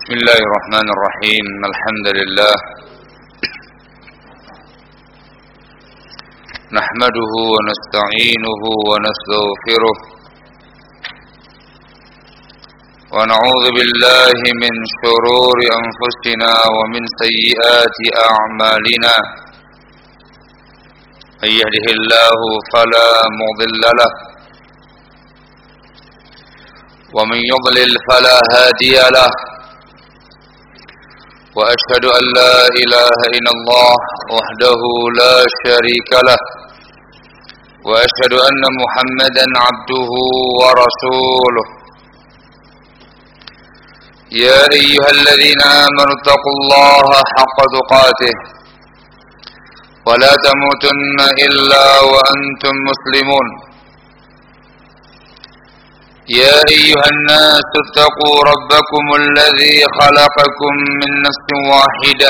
بسم الله الرحمن الرحيم الحمد لله نحمده ونستعينه ونستغفره ونعوذ بالله من شرور أنفسنا ومن سيئات أعمالنا من يهده الله فلا مضل له ومن يضلل فلا هادي له وأشهد أن لا إله إلا الله وحده لا شريك له وأشهد أن محمدا عبده ورسوله يا أيها الذين آمنوا اتقوا الله حق تقاته ولا تموتن إلا وأنتم مسلمون يا أيها الناس اتقوا ربكم الذي خلقكم من نفس واحدة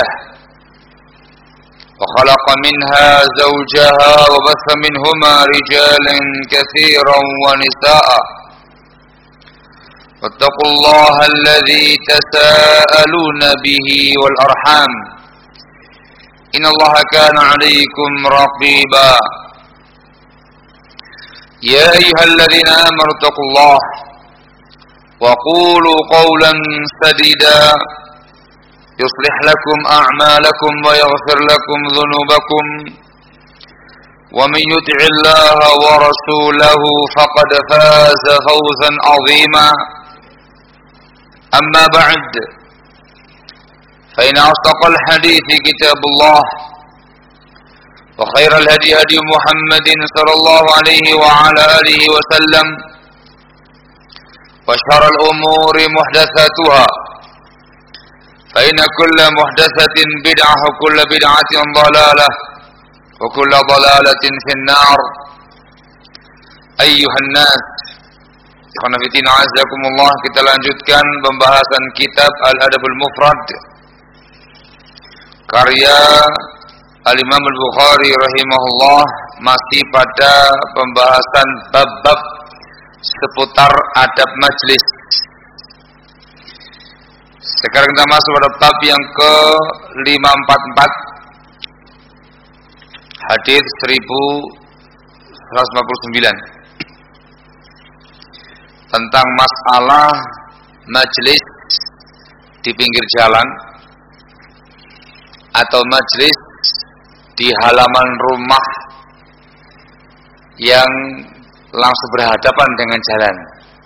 وخلق منها زوجها وبث منهما رجالا كثيرا ونساء واتقوا الله الذي تساءلون به والأرحام إن الله كان عليكم رقيبا يا أيها الذين آمنوا اتقوا الله وقولوا قولا سديدا يصلح لكم أعمالكم ويغفر لكم ذنوبكم ومن يطع الله ورسوله فقد فاز فوزا عظيما أما بعد فإن أصدق الحديث كتاب الله وخير الهدي هدي محمد صلى الله عليه وعلى آله وسلم وشر الأمور محدثاتها فإن كل محدثة بدعة وكل بدعة ضلالة وكل ضلالة في النار أيها الناس ikhwan fillah a'azzakumullah, kita lanjutkan pembahasan kitab Al-Adabul Mufrad karya Al-Imam Al-Bukhari rahimahullah, masih pada pembahasan bab-bab seputar adab majlis. Sekarang kita masuk pada bab yang ke-544, hadis 1159, tentang masalah majlis di pinggir jalan atau majlis di halaman rumah yang langsung berhadapan dengan jalan.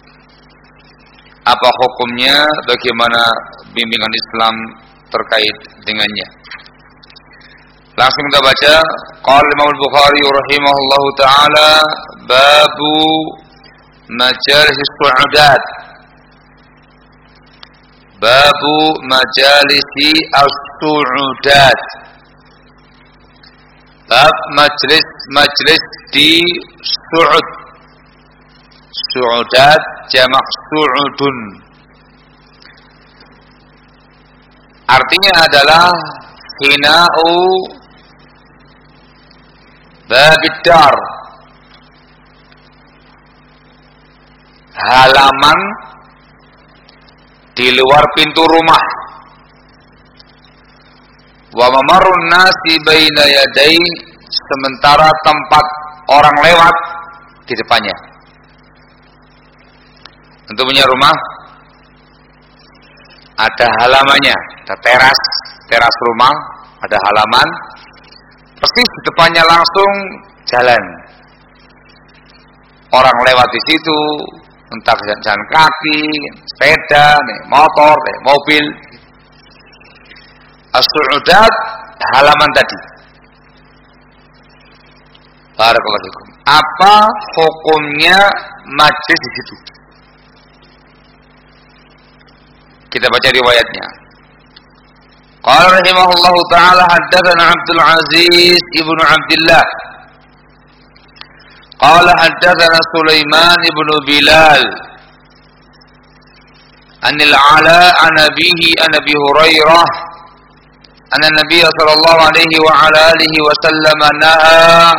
Apa hukumnya, bagaimana bimbingan Islam terkait dengannya. Langsung kita baca. Qala Imam Al-Bukhari rahimahullahu taala, babu majalis as-su'udat. Babu majalisi as-su'udat. Bab majlis di su'ud. Su'udat jamak su'udun. Artinya adalah hina'u babid dar, halaman di luar pintu rumah. Wa mamarrun nasi baina yaday, sementara tempat orang lewat di depannya. Untuk punya rumah ada halamannya, ada teras rumah, ada halaman, persis di depannya langsung jalan. Orang lewat di situ, entah jalan kaki, sepeda, motor, mobil. As-su'udat, halaman tadi. Barakallahu fikum. Apa hukumnya majlis di situ? Kita baca riwayatnya. Qala rahimahullahu taala, haddatsana Abdul Aziz ibnu Abdullah. Qala haddatsana Sulaiman ibnu Bilal. Anil Ala an abihi an Abi Hurairah anna Nabiy sallallahu alaihi wa ala alihi wa sallam naha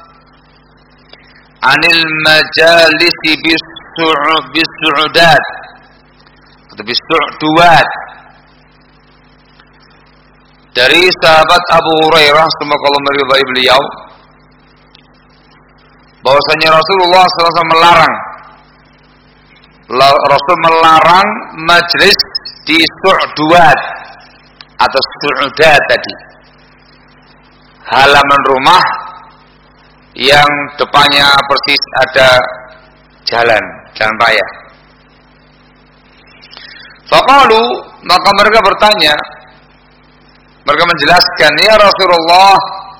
'anil majalisi bis-su'udat atau bis-su'duat dari sahabat Abu Hurairah, semoga Allah meridai beliau, bahwasanya Rasulullah SAW melarang, Rasul melarang majlis di su'duat atau su'udat tadi, halaman rumah yang depannya persis ada jalan raya. Faqalu, maka mereka bertanya, mereka menjelaskan, ya Rasulullah,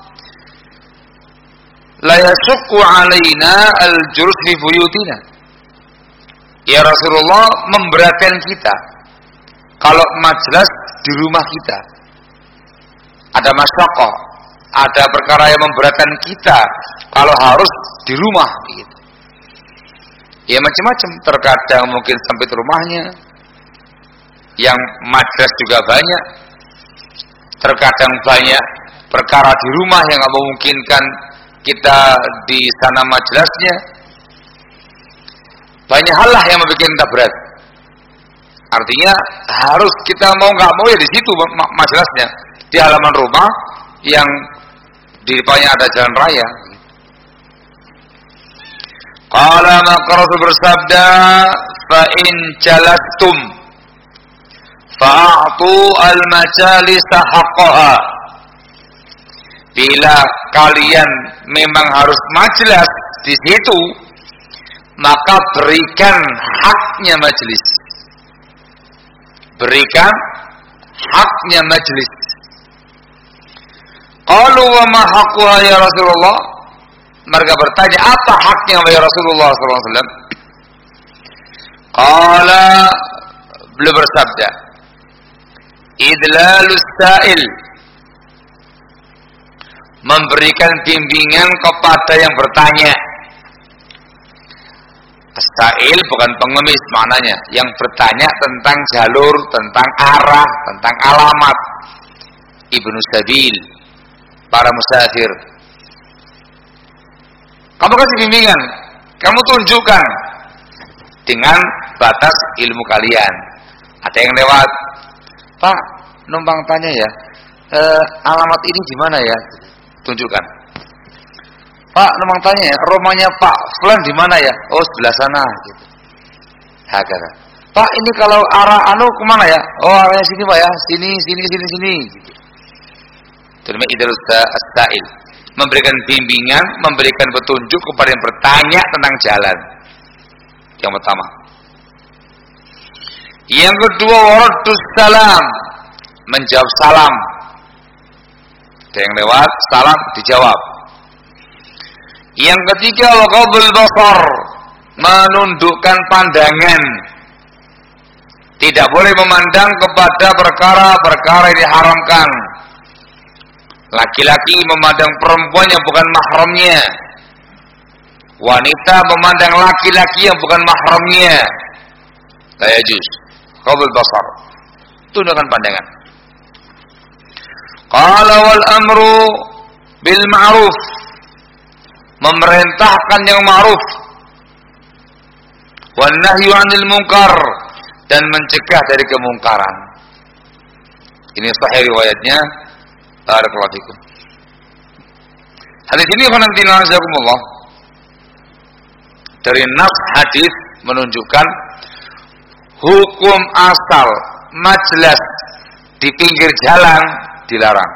la yasukku alaina al-jurus fi buyutina. Ya Rasulullah, memberatkan kita kalau majlis di rumah kita. Ada masyaqah, ada perkara yang memberatkan kita kalau harus di rumah gitu. Ya macam-macam, terkadang mungkin sampai rumahnya yang majlis juga banyak, terkadang banyak perkara di rumah yang tidak memungkinkan kita di sana majlisnya. Banyak hal lah yang membuat kita berat. Artinya harus kita mau nggak mau ya di situ majlisnya, di halaman rumah yang di depannya ada jalan raya. Qala maka Rasul bersabda, fa in jalastum fa'atu al-majalisa haqqaha. Bila kalian memang harus majlis di situ, maka berikan haknya majlis. Berikan haknya majlis. Qalu wa ma haqquha ya Rasulullah? Mereka bertanya, apa haknya ya Rasulullah SAW? Qala, beliau bersabda, idlalus sa'il, memberikan bimbingan kepada yang bertanya. As-sa'il bukan pengemis maknanya, yang bertanya tentang jalur, tentang arah, tentang alamat. Ibnu Sabil, para musafir. Kamu kasih bimbingan, kamu tunjukkan dengan batas ilmu kalian. Ada yang lewat, Pak, numpang tanya ya, alamat ini di mana ya? Tunjukkan. Pak, numpang tanya ya, rumahnya Pak Fulan di mana ya? Oh, sebelah sana. Gitu. Hakata. Pak, ini kalau arah kemana ya? Oh, arahnya sini Pak ya, sini. Gitu. Terima idrus as-sa'il. Memberikan bimbingan, memberikan petunjuk kepada yang bertanya tentang jalan. Yang pertama. Yang kedua, waradus salam, menjawab salam. Ada yang lewat, salam dijawab. Yang ketiga, ghadul basar, menundukkan pandangan. Tidak boleh memandang kepada perkara-perkara yang diharamkan. Laki-laki memandang perempuan yang bukan mahramnya. Wanita memandang laki-laki yang bukan mahramnya. La yajuz. Ghadul basar. Tundukkan pandangan. Qala wal amru bil ma'ruf. Memerintahkan yang ma'ruf. Wan nahyu 'anil munkar, dan mencegah dari kemungkaran. Ini sahih riwayatnya. Barakallahu fikum. Hadis ini fanantina'azakumullah, dari nas hadis menunjukkan hukum asal majlis di pinggir jalan dilarang.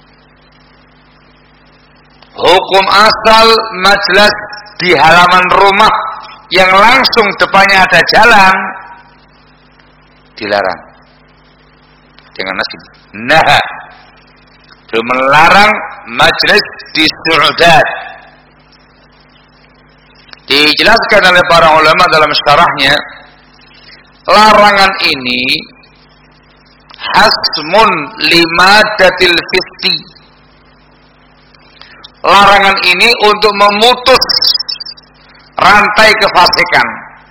Hukum asal majlis di halaman rumah yang langsung depannya ada jalan dilarang. Dengan nas ini. Nah, melarang majlis di su'udat. Dijelaskan oleh para ulama dalam syarahnya, larangan ini hasmun limadatil fisti. Larangan ini untuk memutus rantai kefasikan.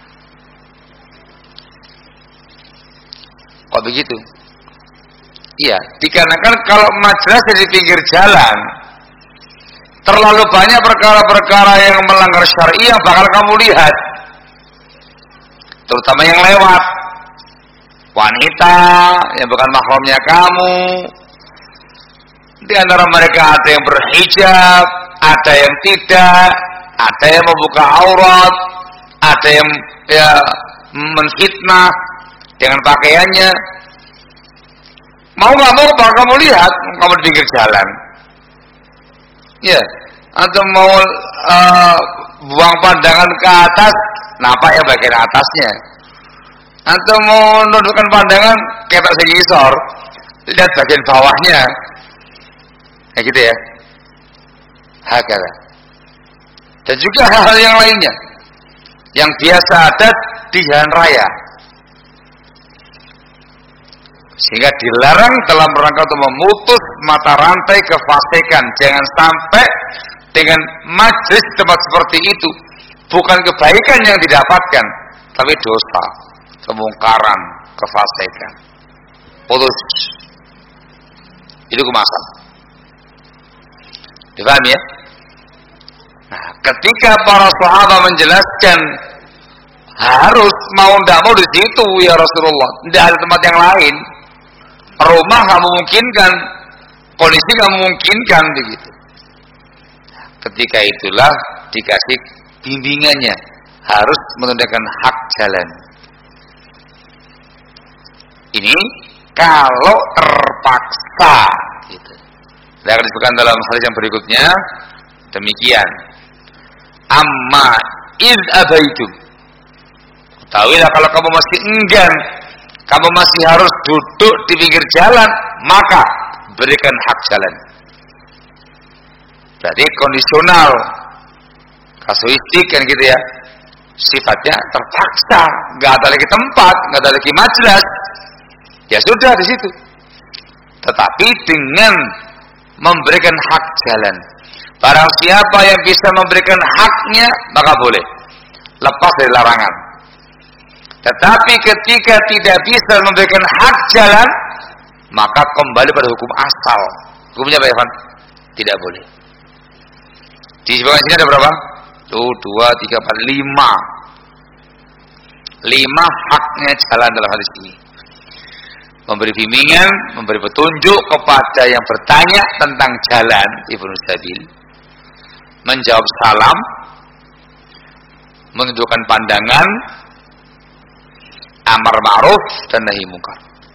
Kok begitu? Iya, dikarenakan kalau majlis di pinggir jalan, terlalu banyak perkara-perkara yang melanggar syar'i yang bakal kamu lihat, terutama yang lewat, wanita yang bukan mahramnya kamu, Di antara mereka ada yang berhijab, ada yang tidak, ada yang membuka aurat, ada yang menfitnah dengan pakaiannya. Mau nggak mau kalau kamu lihat, kamu di pinggir jalan, ya, atau mau buang pandangan ke atas, nampak ya bagian atasnya, atau mau nundukkan pandangan kayak tak segisor, lihat bagian bawahnya, kayak gitu ya. Hakala. Dan juga hal-hal yang lainnya yang biasa ada di jalan raya, sehingga dilarang dalam rangka untuk memutus mata rantai kefasikan. Jangan sampai dengan majlis tempat seperti itu bukan kebaikan yang didapatkan, tapi dosa, kemungkaran, kefasikan. Putus. Itu kemasan. Dipahami ya? Nah, ketika para sahabat menjelaskan harus mau tidak mau di situ ya Rasulullah, tidak ada tempat yang lain, rumah nggak memungkinkan, kondisi nggak memungkinkan begitu. Ketika itulah dikasih bimbingannya, harus menunaikan hak jalan. Ini kalau terpaksa, gitu. Dan akan disebutkan dalam hadis yang berikutnya demikian. Amma id abaitum. Ketahuilah kalau kamu masih enggan, kamu masih harus duduk di pinggir jalan, maka berikan hak jalan. Berarti kondisional, kasuistik kan gitu ya. Sifatnya terpaksa, nggak ada lagi tempat, nggak ada lagi majlis, ya sudah di situ. Tetapi dengan memberikan hak jalan, barang siapa yang bisa memberikan haknya, maka boleh lepas dari larangan. Tetapi ketika tidak bisa memberikan hak jalan, maka kembali pada hukum asal. Hukumnya apa ya, Van? Tidak boleh. Di bawah sini ada berapa? Tuh, 2, 3, 4, 5. 5 haknya jalan dalam hadis ini. Memberi bimbingan, memberi petunjuk kepada yang bertanya tentang jalan Ibnu Sabil, menjawab salam, menunjukkan pandangan, amar ma'ruf dan nahi munkar.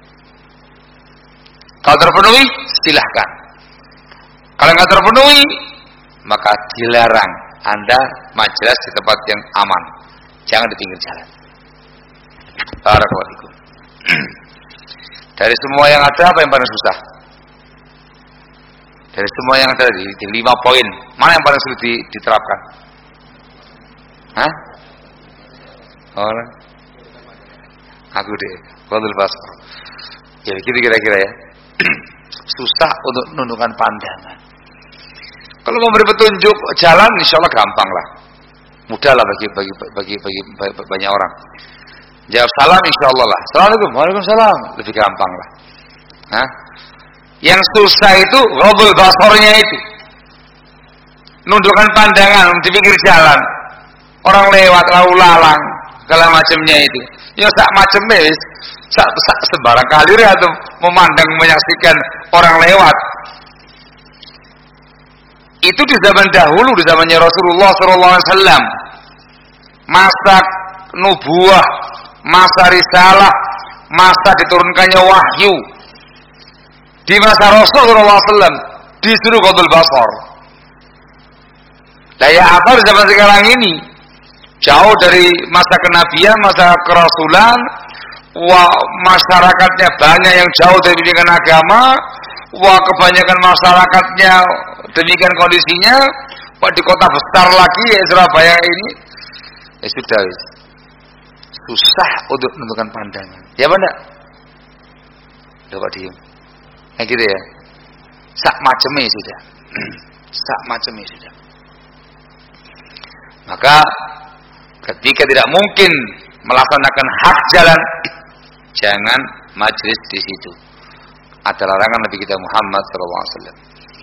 Kalau terpenuhi, silahkan. Kalau nggak terpenuhi, maka dilarang Anda majelis di tempat yang aman, jangan di pinggir jalan. Barakallahu. Dari semua yang ada, apa yang paling susah? Dari semua yang ada di 5 poin, mana yang paling sulit diterapkan? Hah? Orang? Aku deh, Qadul Basar. Ya begitu kira-kira ya. Susah untuk menundukkan pandangan. Kalau memberi petunjuk jalan, insya Allah gampang lah, mudah lah bagi banyak orang. Jawab salam, insya Allah lah. Assalamualaikum, waalaikumsalam, lebih gampang lah. Hah? Yang susah itu Qadul Basarnya itu, nundukkan pandangan di pinggir jalan, orang lewat lalu lalang, segala macamnya itu. Ya sak macamnya, sak sembarang kali atau memandang menyaksikan orang lewat. Itu di zaman dahulu, di zamannya Rasulullah SAW, masa nubuah, masa risalah, masa diturunkannya wahyu. Di masa Rasulullah SAW disuruh Qadul Basar. Daya apa di zaman sekarang ini? Jauh dari masa kenabian, masa kerasulan, masyarakatnya banyak yang jauh dari bimbingan agama, kebanyakan masyarakatnya demikian kondisinya, di kota besar lagi ya Surabaya ini, ya sudah, susah untuk menentukan pandangan. Ya benar? Coba diem. Kayak gitu ya. Sak macemnya sudah. Sak macemnya sudah. Maka ketika tidak mungkin melaksanakan hak jalan, jangan majlis di situ. Ada larangan Nabi kita Muhammad SAW.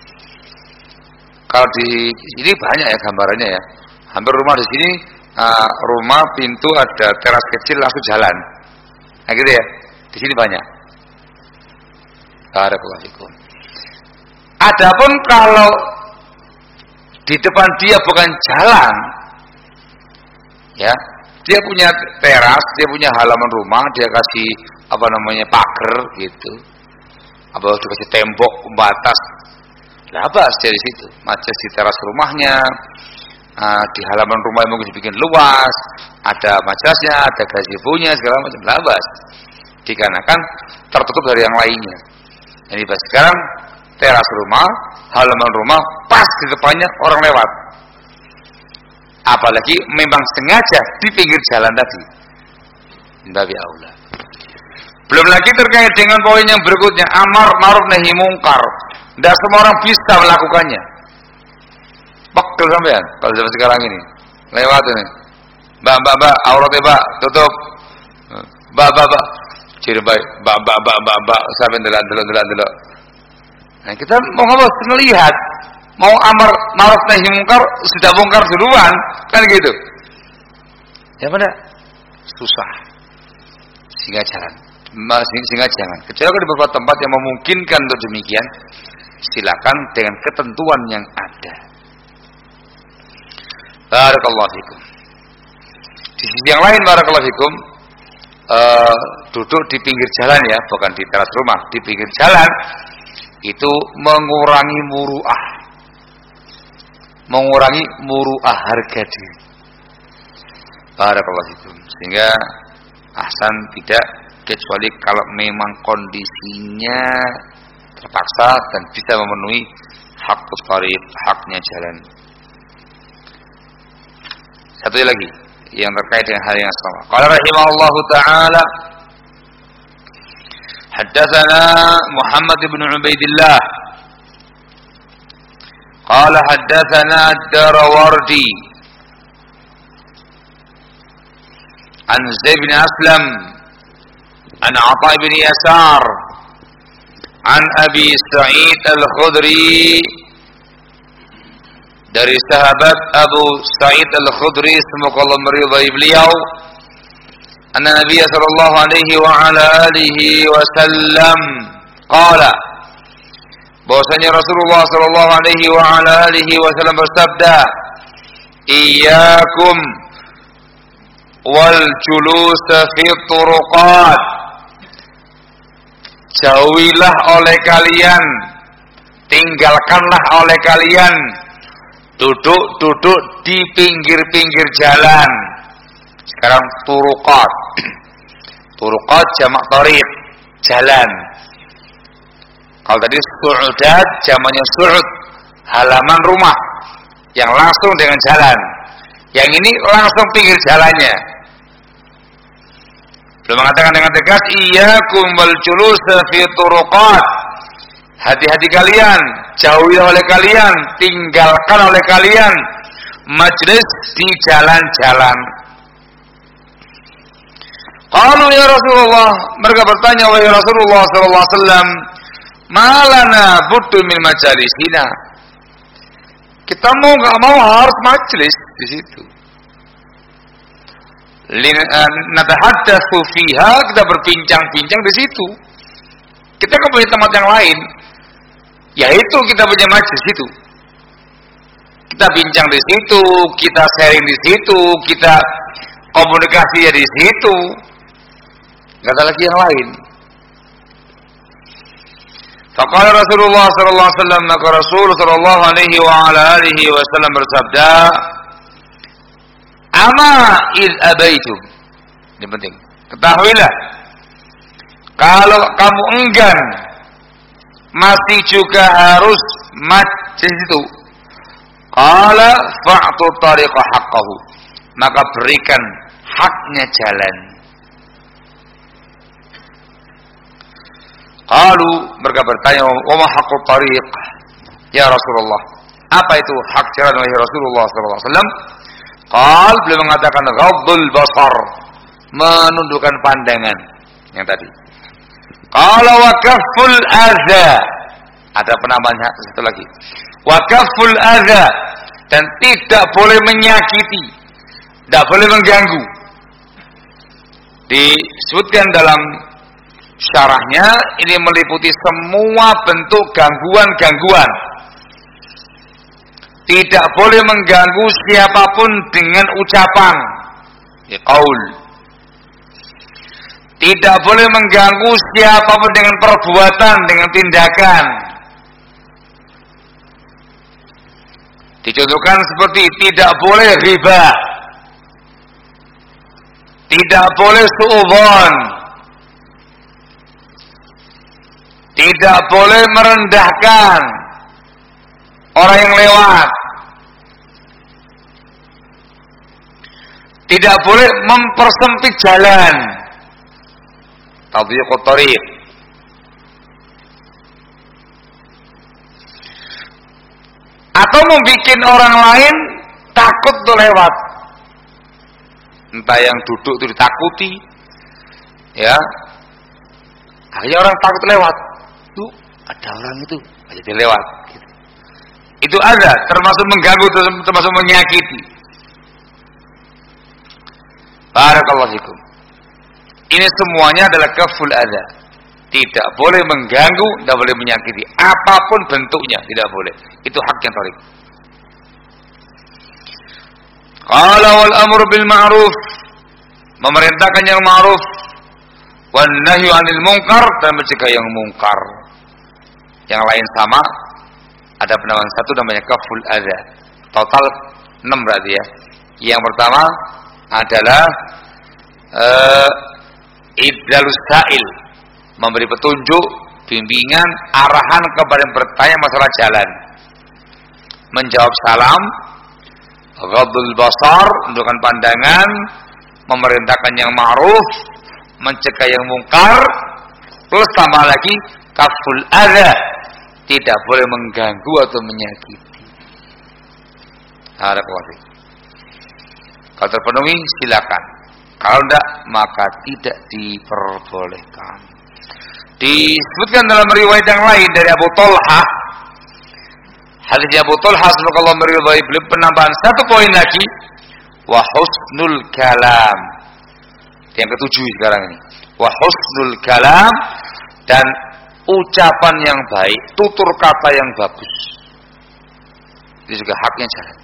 Kalau di sini banyak ya gambarannya ya. Hampir rumah di sini, rumah pintu ada teras kecil langsung jalan. Nah gitu ya. Di sini banyak. Barakallahu fikum. Adapun kalau di depan dia bukan jalan, ya, dia punya teras, dia punya halaman rumah, dia kasih pagar gitu, dikasih tembok pembatas, labas dari situ, majas di teras rumahnya, di halaman rumah mungkin dibikin luas, ada majasnya, ada gazebo-nya, segala macam, labas, dikarenakan tertutup dari yang lainnya. Ini sekarang teras rumah, halaman rumah, pas di depannya orang lewat. Apalagi memang sengaja di pinggir jalan tadi. Babi aula. Belum lagi terkait dengan poin yang berikutnya, amar ma'ruf nahi mungkar. Tidak semua orang bisa melakukannya. Pegel sampean kalau zaman sekarang ini. Lewat ini. Mbak, auratnya mbak, tutup. Mbak. Ciri baik, mbak, sampai delok. Nah, kita mau ngelihat, mau amar ma'ruf nahi mungkar sudah bongkar duluan, kan gitu. Ya benar, susah. Sehingga jangan. Kecuali di beberapa tempat yang memungkinkan untuk demikian, silakan dengan ketentuan yang ada. Barakallahu fikum. Di sisi yang lain, barakallahu fikum, duduk di pinggir jalan ya, bukan di teras rumah, di pinggir jalan itu mengurangi muru'ah harga diri. Barakallahu fikum. Sehingga ahsan tidak, kecuali kalau memang kondisinya terpaksa dan bisa memenuhi hak tariq, haknya jalan. Satu lagi yang terkait dengan hal yang sama. Qala rahimahullahu taala, haddatsana Muhammad bin Ubaidillah qala haddatsana ad-Darawardi an Zaid bin Aslam an Atha bin Yasar an Abi Sa'id Al-Khudri, dari sahabat Abu Sa'id Al-Khudri, semoga Allah meridai beliau, anna Nabi sallallahu alaihi wa ala alihi wasallam qala, bahwasanya Rasulullah sallallahu alaihi wa ala alihi wasallam bersabda, iyyakum wal julus fi turuqat, jauhilah oleh kalian, tinggalkanlah oleh kalian duduk di pinggir-pinggir jalan. Sekarang turuqat jamak thariq, jalan. Kalau tadi su'udat jamaknya su'ud, halaman rumah yang langsung dengan jalan. Yang ini langsung pinggir jalannya. Belum mengatakan dengan tegas, iyyakum wal julus fi turuqat, hati-hati kalian, jauhi oleh kalian, tinggalkan oleh kalian majlis di jalan-jalan. Qalu ya Rasulullah, mereka bertanya, wahai Rasulullah sallallahu alaihi wasallam, malana buddu min majalisina, kita mau enggak mau harus majlis di situ. Natahaddatsu fiha, kita berbincang-bincang di situ. Kita kan punya tempat yang lain, yaitu kita punya majlis situ. Kita bincang di situ, kita sharing di situ, kita komunikasi di situ. Enggak ada lagi yang lain. Faqala Rasulullah sallallahu alaihi wasallam, maka Rasul sallallahu alaihi wa ala alihi wasallam bersabda, ama id abaitum. Ini penting. Ketahuilah, kalau kamu enggan, masih juga harus majlis itu. Qala fa'tu tariqa haqqahu, maka berikan haknya jalan. Qalu, mereka bertanya, wa ma haqqut tariq ya Rasulullah, apa itu hak jalan wahai Rasulullah sallallahu alaihi wasallam? Qal, beliau mengatakan ghaddul basar, menundukkan pandangan yang tadi. Qala wa kafful adza, ada penambahan satu lagi, wa kafful adza, dan tidak boleh menyakiti, tidak boleh mengganggu. Disebutkan dalam Syarahnya ini meliputi semua bentuk gangguan-gangguan. Tidak boleh mengganggu siapapun dengan ucapan, ya qaul. Tidak boleh mengganggu siapapun dengan perbuatan, dengan tindakan. Dicontohkan seperti tidak boleh riba, tidak boleh su'udzon, tidak boleh merendahkan orang yang lewat, tidak boleh mempersempit jalan, tadyiqut thariq. Atau membuat orang lain takut untuk lewat. Entah yang duduk itu ditakuti, ya. Akhirnya orang takut lewat. Tuh, ada orang itu, jadi lewat. Gitu. Itu ada, termasuk mengganggu, termasuk menyakiti. Barakallahu fikum. Ini semuanya adalah kaful adza. Tidak boleh mengganggu, tidak boleh menyakiti. Apapun bentuknya, tidak boleh. Itu hak yang thariq. Qala wal amru bil ma'ruf, memerintahkan yang ma'ruf, wan nahyu 'anil munkar, dan mencegah yang mungkar. Yang lain sama, ada penamaan satu namanya kaful adza. Total 6 berarti ya. Yang pertama adalah idlalus sa'il, memberi petunjuk, bimbingan, arahan kepada yang bertanya masalah jalan. Menjawab salam, ghadul basar, menundukkan pandangan, memerintahkan yang ma'ruf, mencegah yang mungkar, plus tambah lagi kaful adza, tidak boleh mengganggu atau menyakiti. Harapan. Kalau terpenuhi silakan. Kalau tidak maka tidak diperbolehkan. Disebutkan dalam riwayat yang lain dari Abu Thalhah, hadis Abu Thalhah sallallahu alaihi wasallam, beliau penambahan satu poin lagi, wa husnul kalam. Yang ketujuh sekarang ini, wa husnul kalam, dan ucapan yang baik, tutur kata yang bagus. Ini juga haknya jalan.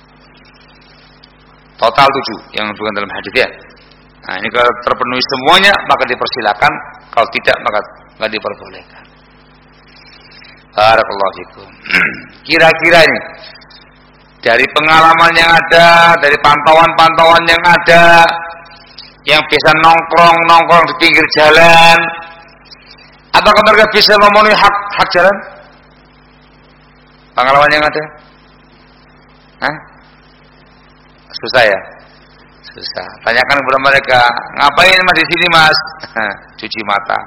Total 7 yang bukan dalam hadis ya. Nah, ini kalau terpenuhi semuanya maka dipersilakan, kalau tidak maka enggak diperbolehkan. Barakallahu fikum. Kira-kira ini dari pengalaman yang ada, dari pantauan-pantauan yang ada, yang bisa nongkrong di pinggir jalan, apakah mereka bisa memenuhi hak jalan? Pengalaman yang ada? Hah? Susah ya? Susah. Tanyakan kepada mereka, ngapain mas di sini mas? Cuci mata.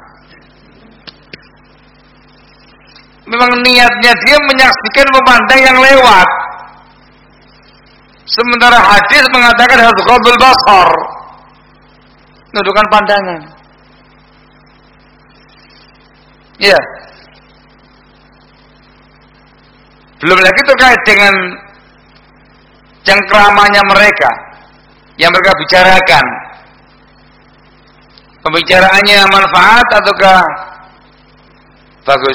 Memang niatnya dia menyaksikan, memandang yang lewat. Sementara hadis mengatakan harus ghadul basar, menundukkan pandangan. Ya. Belum lagi terkait dengan cengkramannya mereka yang mereka bicarakan. Pembicaraannya manfaat ataukah bagus?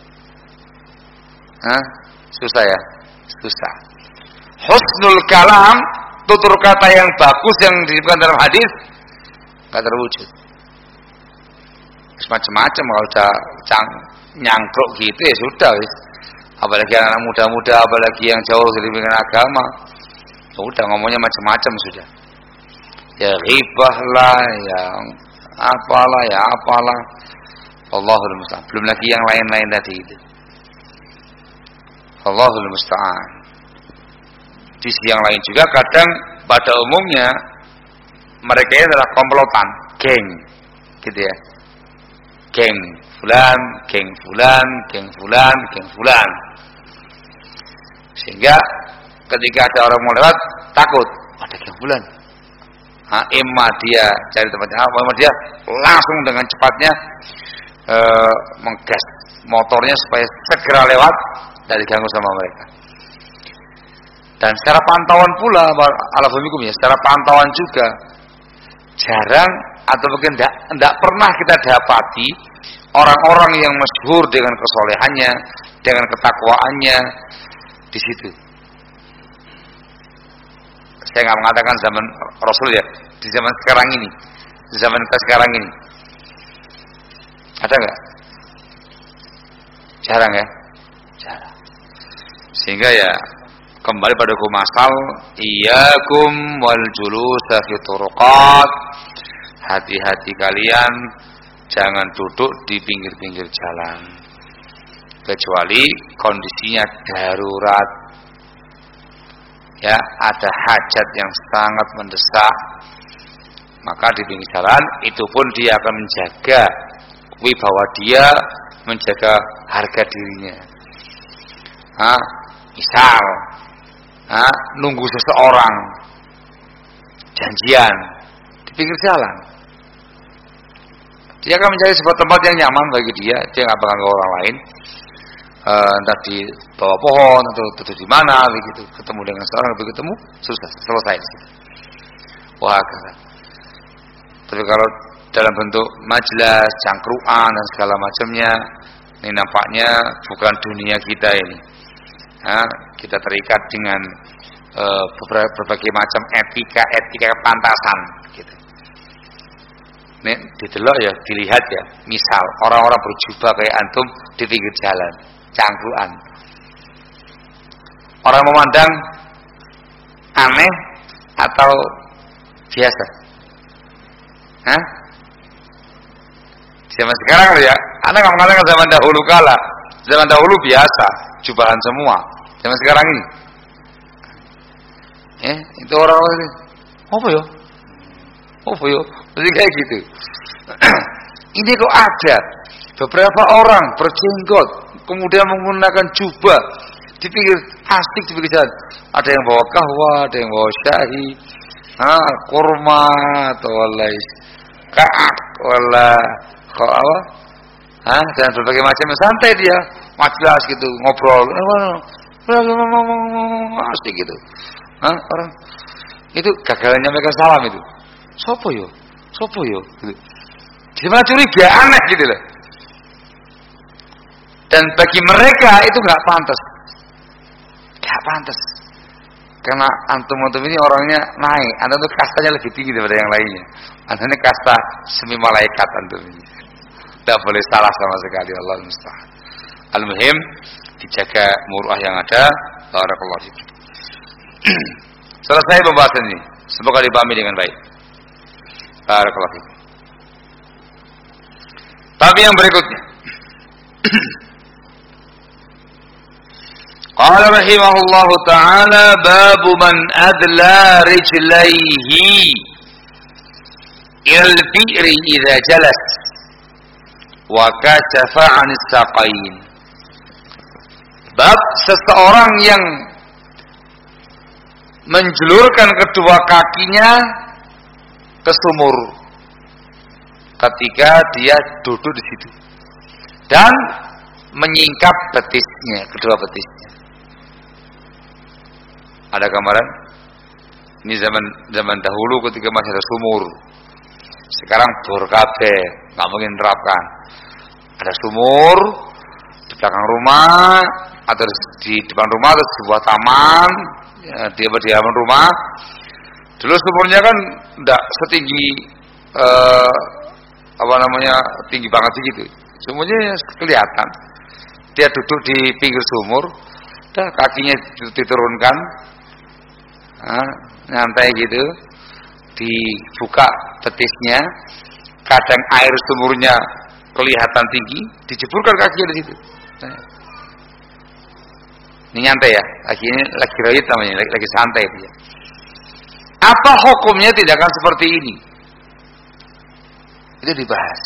Susah ya? Susah. Husnul kalam, tutur kata yang bagus yang disebutkan dalam hadis, enggak terwujud. Macam-macam kalau udah nyangkruk gitu ya sudah. Apalagi anak muda-muda, apalagi yang jauh dari pimpinan agama, udah ngomongnya macam-macam sudah. Ya ghibah lah, ya apalah. Allahul musta'an. Belum lagi yang lain-lain tadi itu. Allahul musta'an. Di sisi yang lain juga kadang pada umumnya mereka ini adalah komplotan, geng, gitu ya. Geng fulan, geng fulan, geng fulan, geng fulan. Sehingga ketika ada orang mau lewat takut, ada geng fulan. Emma dia cari tempatnya apa, dia langsung dengan cepatnya menggas motornya supaya segera lewat, tidak diganggu sama mereka. Dan secara pantauan pula, alhamdulillah ya, secara pantauan juga jarang atau mungkin tidak pernah kita dapati orang-orang yang masyhur dengan kesolehannya, dengan ketakwaannya di situ. Saya nggak mengatakan zaman Rasul ya, di zaman sekarang ini, di zaman kita sekarang ini, ada nggak? Jarang ya, jarang. Sehingga ya kembali pada hukum asal, iyyakum wal julusa fi turuqat. Hati-hati kalian jangan duduk di pinggir-pinggir jalan kecuali kondisinya darurat. Ya, ada hajat yang sangat mendesak. Maka di pinggir jalan itu pun dia akan menjaga wibawa dia, menjaga harga dirinya. Misal nunggu seseorang janjian di pinggir jalan, dia akan mencari sebuah tempat yang nyaman bagi dia nggak bakal ke orang lain, entah di bawah pohon atau duduk di mana begitu, ketemu dengan seorang, begitu ketemu selesai. Wah, tapi kalau dalam bentuk majelis, cangkruan dan segala macamnya, ini nampaknya bukan dunia kita ini. Kita terikat dengan berbagai macam etika kepantasan gitu. Nih didelok ya, dilihat ya. Misal orang-orang berjubah kayak antum di pinggir jalan, cangkruan. Orang memandang aneh atau biasa? Zaman sekarang ya, Anda nggak mengatakan zaman dahulu kala. Zaman dahulu biasa, jubahan semua. Zaman sekarang ini, itu orang-orang ini, apa yo, jadi kayak gitu. Ini kok ada beberapa orang berjenggot, kemudian menggunakan jubah, dipikir asik, dipikir jalan. Ada yang bawa kahwa, ada yang bawa syahi, kurma, atau kaak, dan berbagai macam, santai dia, majelis gitu, ngobrol, asik gitu. Orang itu gagal nyampaikan salam itu. Sopo yo gitu. Gimana curiga, aneh gitu loh. Dan bagi mereka itu nggak pantas. Karena antum ini orangnya naik, antum tuh kastanya lebih tinggi daripada yang lainnya. Antum ini kasta semi malaikat antum ini. Tidak boleh salah sama sekali, Allah musta'an. Al-muhim dijaga muruah yang ada. Barakallahu fiik. Selesai pembahasan ini. Semoga dipahami dengan baik. Barakallahu fiik. Tapi yang berikutnya. Qala rahimahullahu ta'ala babu man adla rijlaihi ilal bi'ri idza jalas wa kashafa 'anis saqain. Bab seseorang yang menjulurkan kedua kakinya ke sumur ketika dia duduk di situ dan menyingkap betisnya, kedua betisnya. Ada gambaran? Ini zaman dahulu ketika masih ada sumur. Sekarang bor kabeh, nggak mungkin menerapkan. Ada sumur di belakang rumah atau di depan rumah atau di sebuah taman, ya, di halaman rumah. Dulu sumurnya kan enggak setinggi tinggi banget begitu. Sumurnya kelihatan. Dia duduk di pinggir sumur, dah kakinya diturunkan, nyantai gitu, dibuka betisnya. Kadang air sumurnya kelihatan tinggi, dijeburkan kakinya di situ. Ini nyantai ya, lagi rayut namanya, lagi santai dia. Apa hukumnya tindakan seperti ini? Itu dibahas.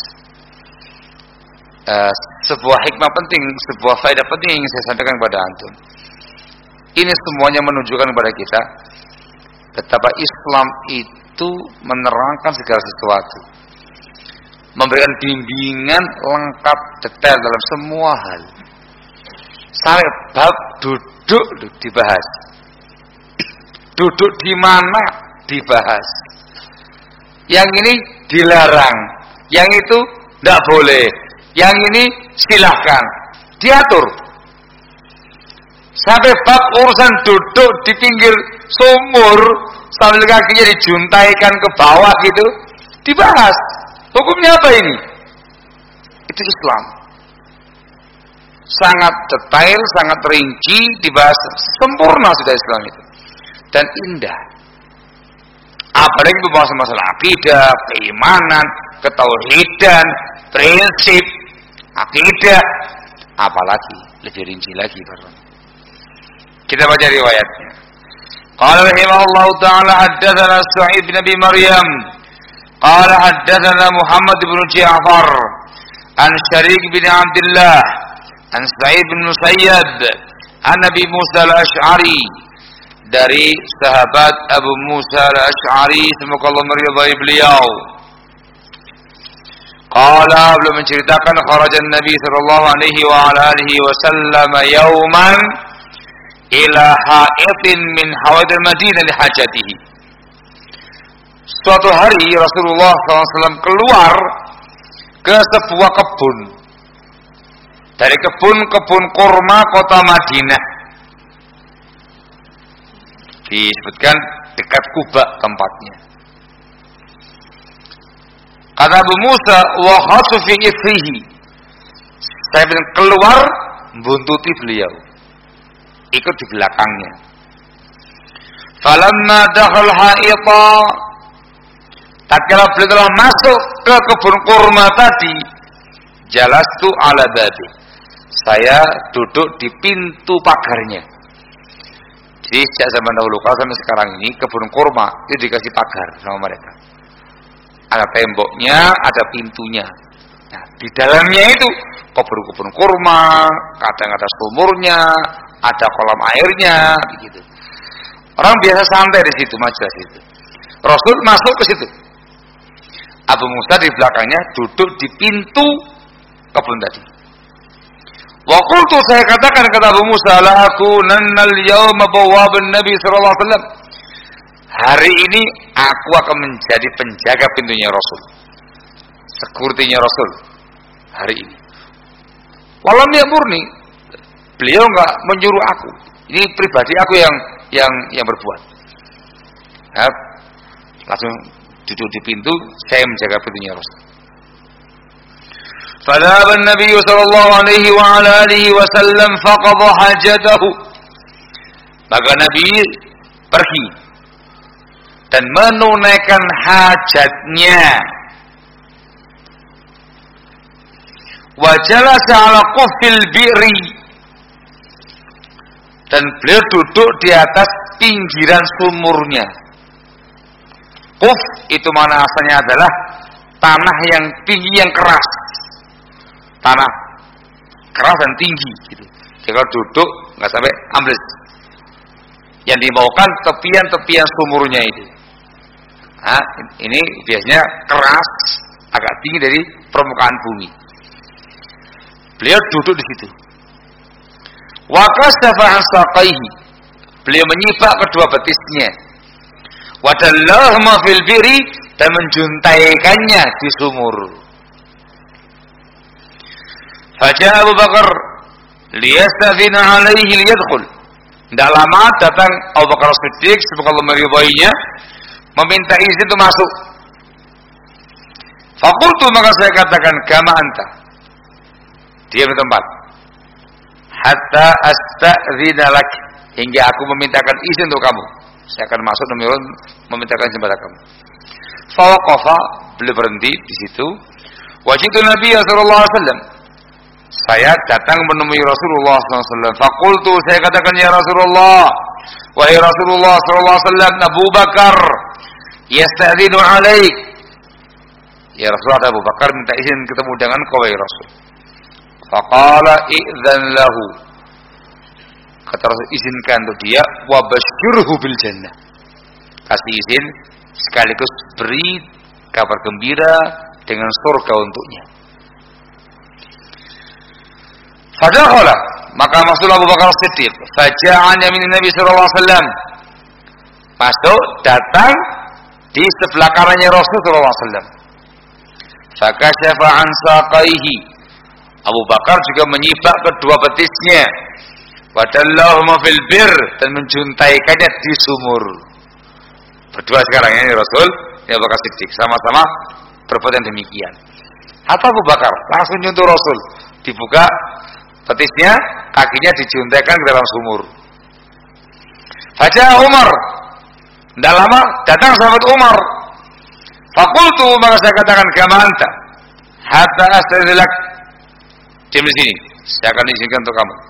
Sebuah hikmah penting, sebuah faedah penting yang saya sampaikan kepada antum. Ini semuanya menunjukkan kepada kita betapa Islam itu menerangkan segala sesuatu, memberikan bimbingan lengkap detail dalam semua hal. Sampai bab duduk dibahas, duduk di mana dibahas. Yang ini dilarang, yang itu tidak boleh, yang ini silahkan, diatur. Sampai bab urusan duduk di pinggir sumur sambil kakinya dijuntaikan ke bawah gitu dibahas. Hukumnya apa ini? Itu Islam. Sangat detail, sangat rinci dibahas, sempurna sudah Islam itu. Dan indah. Apalagi membahas masalah akidah, keimanan, ketauhidan, prinsip, akidah, apalagi lebih rinci lagi, Bapak. Kita baca riwayatnya. Qala rahimahullahu ta'ala haddatsana Sa'id bin Abi Maryam qala haddatsana Muhammad bin Ja'far an Syariq bin Abdullah an Sa'id bin Musayyab an Nabi Musa al-Asy'ari, dari sahabat Abu Musa al-Asy'ari, semoga Allah meridai beliau. Qala, belum menceritakan, kharajan Nabi sallallahu alaihi wa ala alihi wasallam yauman ila ha'itin min hawadil Madinah li hajatihi. Suatu hari Rasulullah SAW keluar ke sebuah kebun, dari kebun kurma kota Madinah. Disebutkan dekat Kuba tempatnya. Kata Abu Musa, wa khasu fi ithrihi, saya keluar buntuti beliau, ikut di belakangnya. Falamma dakhal ha'ita, tatkala beliau telah masuk ke kebun kurma tadi, jalastu ala babi, saya duduk di pintu pagarnya. Jadi sejak zaman dahulu sampai sekarang ini kebun kurma itu dikasih pagar sama mereka. Ada temboknya, ada pintunya. Nah, di dalamnya itu kebun kurma, kadang ada sumurnya, ada kolam airnya, begitu. Orang biasa santai di situ, majelis itu. Rasul masuk ke situ. Abu Musa di belakangnya duduk di pintu kebun tadi. Wa qultu, saya katakan, kata Abu Musa, la akunanna al-yawma bawwaban Nabi sallallahu alaihi wasallam. Hari ini aku akan menjadi penjaga pintunya Rasul, sekuritinya Rasul hari ini. Walam ya'murni, beliau enggak menyuruh aku. Ini pribadi aku yang berbuat. Ya, langsung duduk di pintu, saya menjaga pintunya Rasul. Fadhaba an-nabiy sallallahu alaihi wa ala alihi wasallam faqadha hajatahu. Maka Nabi pergi dan menunaikan hajatnya. Wa jalasa ala qufil bi'ri, dan beliau duduk di atas pinggiran sumurnya. Quf itu mana asalnya adalah tanah yang tinggi, yang keras. Tanah keras dan tinggi gitu. Jadi kalau duduk enggak sampai ambles. Yang dimaukan tepian-tepian sumurnya itu. Nah, ini biasanya keras, agak tinggi dari permukaan bumi. Beliau duduk di situ. Wa kasafa saqaihi, beliau menyibak kedua betisnya. Wa dallahuma fil biri, dan menjuntaikannya di sumur. Faja Abu Bakar liyastadzina alaihi liyadkhul. Tidak lama datang Abu Bakar Siddiq, semoga Allah meridainya, meminta izin untuk masuk. Fakultu, maka saya katakan, kama anta, diam di tempat, hatta astadzina lak, hingga aku memintakan izin untuk kamu. Saya akan masuk dan memintakan izin kepada kamu. Fawaqafa, beliau berhenti di situ. Wajidu Nabi sallallahu alaihi wasallam, saya datang menemui Rasulullah SAW. Fakultu, saya katakan, ya Rasulullah, wahai Rasulullah SAW, Abu Bakar yasta'dzinu alaik. Ya Rasulullah, Abu Bakar minta izin ketemu dengan kau, wahai Rasul. Faqala i'dzan lahu, kata Rasul, izinkan untuk dia, wa basyirhu bil jannah, kasih izin sekaligus beri kabar gembira dengan surga untuknya. Fadakhala, maka masuk Abu Bakar Siddiq. Faja'an yamin Nabi sallallahu alaihi wasallam, masuk, datang di sebelah kanannya Rasul sallallahu alaihi wasallam. Fakasyafa an saqaihi. Abu Bakar juga menyibak kedua betisnya. Wadallahuma fil bir, dan menjuntaikannya di sumur. Berdua sekarang ini Rasul, ya Abu Bakar Siddiq, sama-sama berbuat yang demikian. Hatta Abu Bakar langsung nyentuh Rasul, dibuka betisnya, kakinya dijuntaikan ke dalam sumur. Faja Umar, tidak lama datang sahabat Umar. Fakultu, maka saya katakan, kama anta hatta astadzilak. Diam di sini, saya akan izinkan untuk kamu.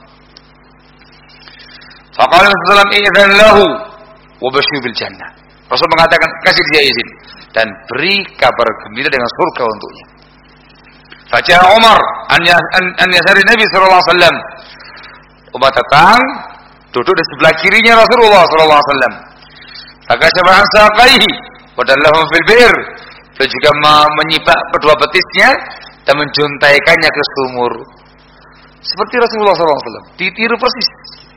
Faqala Rasulullah idzan lahu wa basyir bil jannah. Rasul mengatakan, kasih dia izin dan beri kabar gembira dengan surga untuknya. Faja Umar an yasari Nabi sallallahu alaihi wasallam. Umar datang duduk di sebelah kirinya Rasulullah sallallahu alaihi wasallam. Fakasyafa an saqaihi wa dallahu fil bir. Dia juga menyibak kedua betisnya dan menjuntaikannya ke sumur. Seperti Rasulullah sallallahu alaihi wasallam, ditiru persis.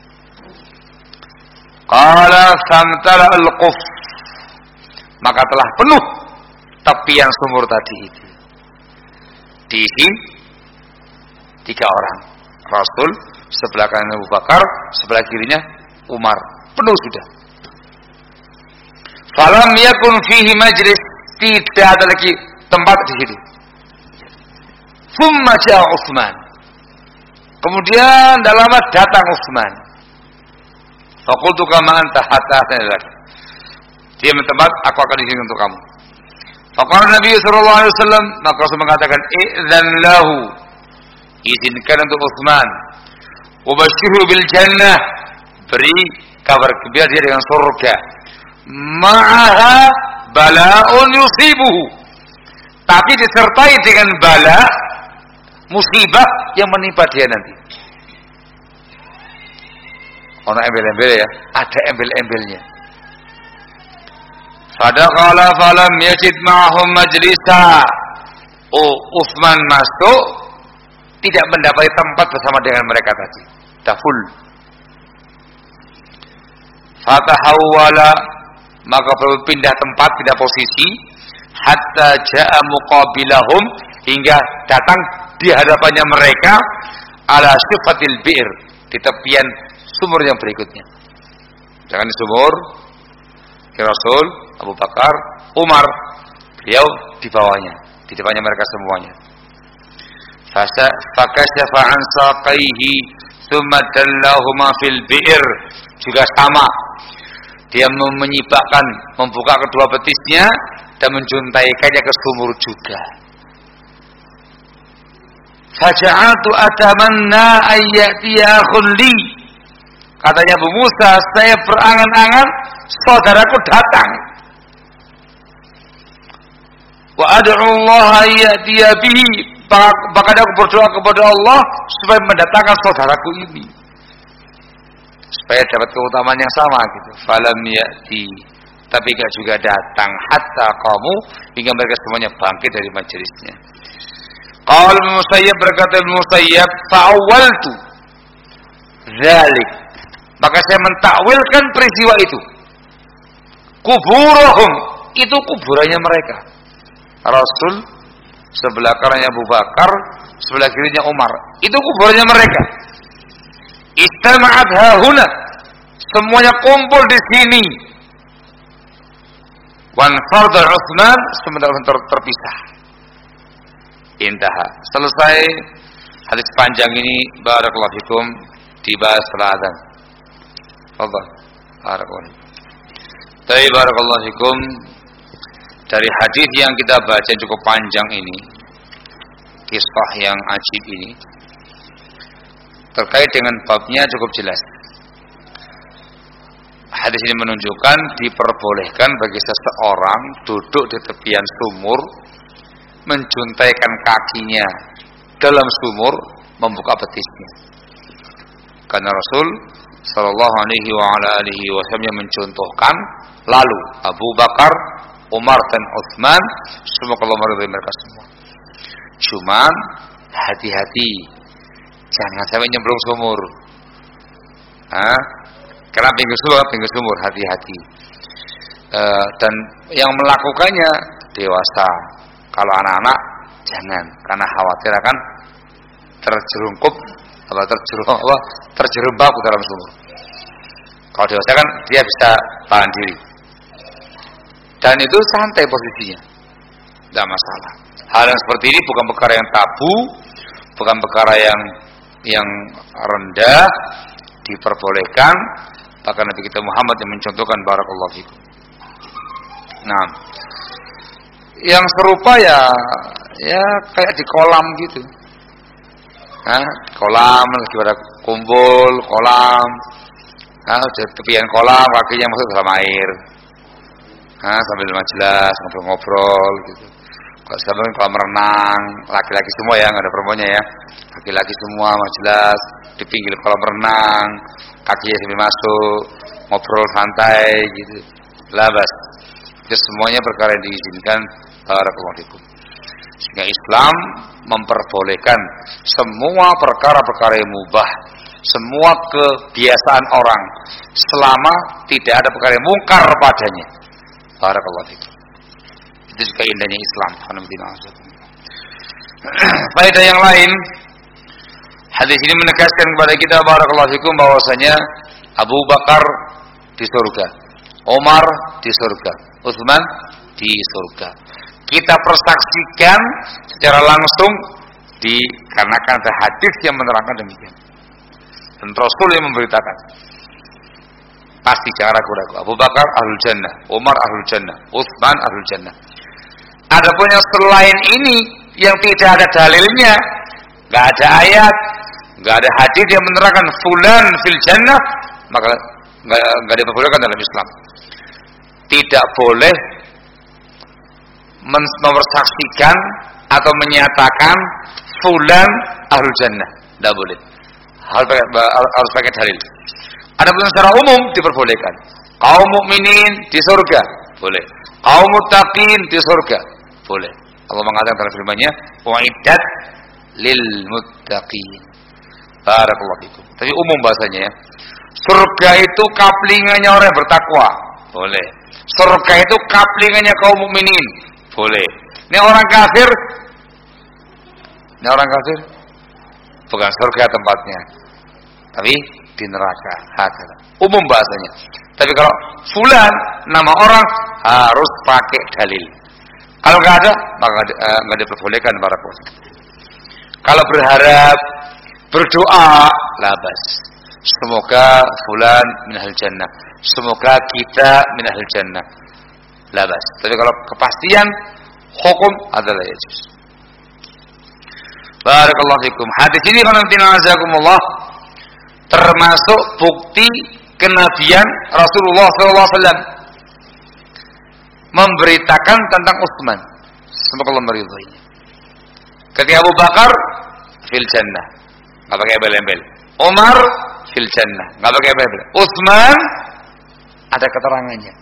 Qala samtala al-quf, maka telah penuh tepian sumur tadi itu. Diisi 3 orang. Rasul sebelah kanan Abu Bakar, sebelah kirinya Umar. Penuh sudah. Falam yakun fihi majlis, tidak ada lagi tempat di situ. Thumma ja'a Utsman. Kemudian tidak lama datang Utsman. Faqultu kama anta hatta tanzil. Dia tempat, aku akan izin untuk kamu. Faqala Nabi sallallahu alaihi wasallam, maka Rasul mengatakan, idzan lahu, izinkan untuk Utsman. Wa basyirhu bil jannah, beri kabar gembira dia dengan surga. Ma'aha bala'un yusibuhu, tapi disertai dengan bala, musibah yang menimpa dia nanti. Ono embel-embel ya, ada embel-embelnya. Fadaqala falam yajid ma'ahum majlisa. Utsman masuk, tidak mendapati tempat bersama dengan mereka tadi. Dah full. Fatahawwala, maka berpindah tempat, pindah posisi, hatta ja'a muqabilahum, hingga datang di hadapannya mereka ala sifatil bi'r, di tepian sumur yang berikutnya. Jangan di sumur, Rasul, Abu Bakar, Umar, beliau di bawahnya, di depannya mereka semuanya. Fakasyafa an saqaihi thumma dallahuma fil bi'r, juga sama. Dia menyibakkan, membuka kedua betisnya dan menjuntaikannya ke sumur juga. Faja'altu atamanna ayyatiya khulli, katanya Abu Musa, saya berangan-angan saudaraku datang. Wa ad'u Allah ayyatiya bihi, bahkan aku berdoa kepada Allah supaya mendatangkan saudaraku ini, supaya dapat keutamaan yang sama gitu. Falam ya'ti, tapi gak juga datang, hatta qamu, hingga mereka semuanya bangkit dari majelisnya. Qala Musayyab, berkata Musayyab, fa'awwaltu dzalik, maka saya mentakwilkan peristiwa itu. Kuburuhum, itu kuburannya mereka. Rasul sebelah kanannya Abu Bakar, sebelah kirinya Umar, itu kuburannya mereka. Istama'at hahuna, semuanya kumpul di sini. Wan farda Utsman, sementara terpisah. Intaha, selesai hadis panjang ini. Barakallahu fikum, dibahas setelah azan. Allah, barakallahu. Tapi barakallahu fikum, dari hadis yang kita baca cukup panjang ini, kisah yang ajib ini, terkait dengan babnya cukup jelas. Hadis ini menunjukkan diperbolehkan bagi seseorang duduk di tepian sumur, menjuntaikan kakinya dalam sumur, membuka betisnya. Karena Rasul sallallahu alaihi wasallam yang mencontohkan, lalu Abu Bakar, Umar dan Utsman, semoga Allah meridai mereka semua. Cuman hati-hati, jangan sampai nyemplung sumur. Karena pinggir sumur, hati-hati. Dan yang melakukannya dewasa. Kalau anak-anak jangan, karena khawatir akan terjerembab ke dalam sumur. Kalau dewasa kan dia bisa tahan diri. Dan itu santai posisinya. Tidak masalah. Hal yang seperti ini bukan perkara yang tabu, bukan perkara yang rendah, diperbolehkan. Bahkan Nabi kita Muhammad yang mencontohkan, barakallahu fikum. Nah, yang serupa ya kayak di kolam gitu. Kolam lagi pada kumpul, kolam. Udah tepian kolam, kakinya masuk dalam air. Sambil majelis, ngobrol-ngobrol gitu. Kalau sekarang kolam renang, laki-laki semua ya, nggak ada perempuannya ya. Laki-laki semua majelis di pinggir kolam renang, kakinya sambil masuk, ngobrol santai gitu. Labas. Itu semuanya perkara yang diizinkan. Barakallahu fikum. Sehingga Islam memperbolehkan semua perkara-perkara yang mubah, semua kebiasaan orang, selama tidak ada perkara yang mungkar padanya. Barakallahu fikum. Itu juga indahnya Islam. Faedah yang lain, hadis ini menegaskan kepada kita, barakallahu fikum, bahwasanya Abu Bakar di surga, Umar di surga, Utsman di surga. Kita persaksikan secara langsung dikarenakan ada hadis yang menerangkan demikian. Dan Rasul yang memberitakan. Pasti jangan ragu-ragu. Abu Bakar ahlul jannah, Umar ahlul jannah, Utsman ahlul jannah. Adapun yang selain ini yang tidak ada dalilnya, enggak ada ayat, enggak ada hadis yang menerangkan fulan fil jannah, maka enggak diperbolehkan dalam Islam. Tidak boleh mempersaksikan atau menyatakan fulan ahlul jannah, tidak boleh. Harus pakai dalil. Adapun secara umum diperbolehkan. Kaum mukminin di surga, boleh. Kaum muttaqin di surga, boleh. Allah mengatakan dalam firman-Nya, "Uiddat lil muttaqin." Barakallahu fikum. Tapi umum bahasanya ya. Surga itu kaplingannya orang yang bertakwa, boleh. Surga itu kaplingannya kaum mukminin, boleh. Ini orang kafir bukan surga tempatnya, tapi di neraka. Hakala. Umum bahasanya. Tapi kalau fulan nama orang harus pakai dalil. Kalau nggak ada, maka nggak diperbolehkan para puasa. Kalau berharap, berdoa, labas. Semoga fulan minal jannah. Semoga kita minal jannah. Labas. Tapi kalau kepastian hukum adalah yajuz. Barakallahu fikum. Hadis ini qanamtina termasuk bukti kenabian Rasulullah SAW memberitakan tentang Utsman. Semoga Allah meridhoinya. Ketika Abu Bakar fil jannah, enggak pakai embel-embel. Umar fil jannah, enggak pakai embel-embel. Utsman ada keterangannya.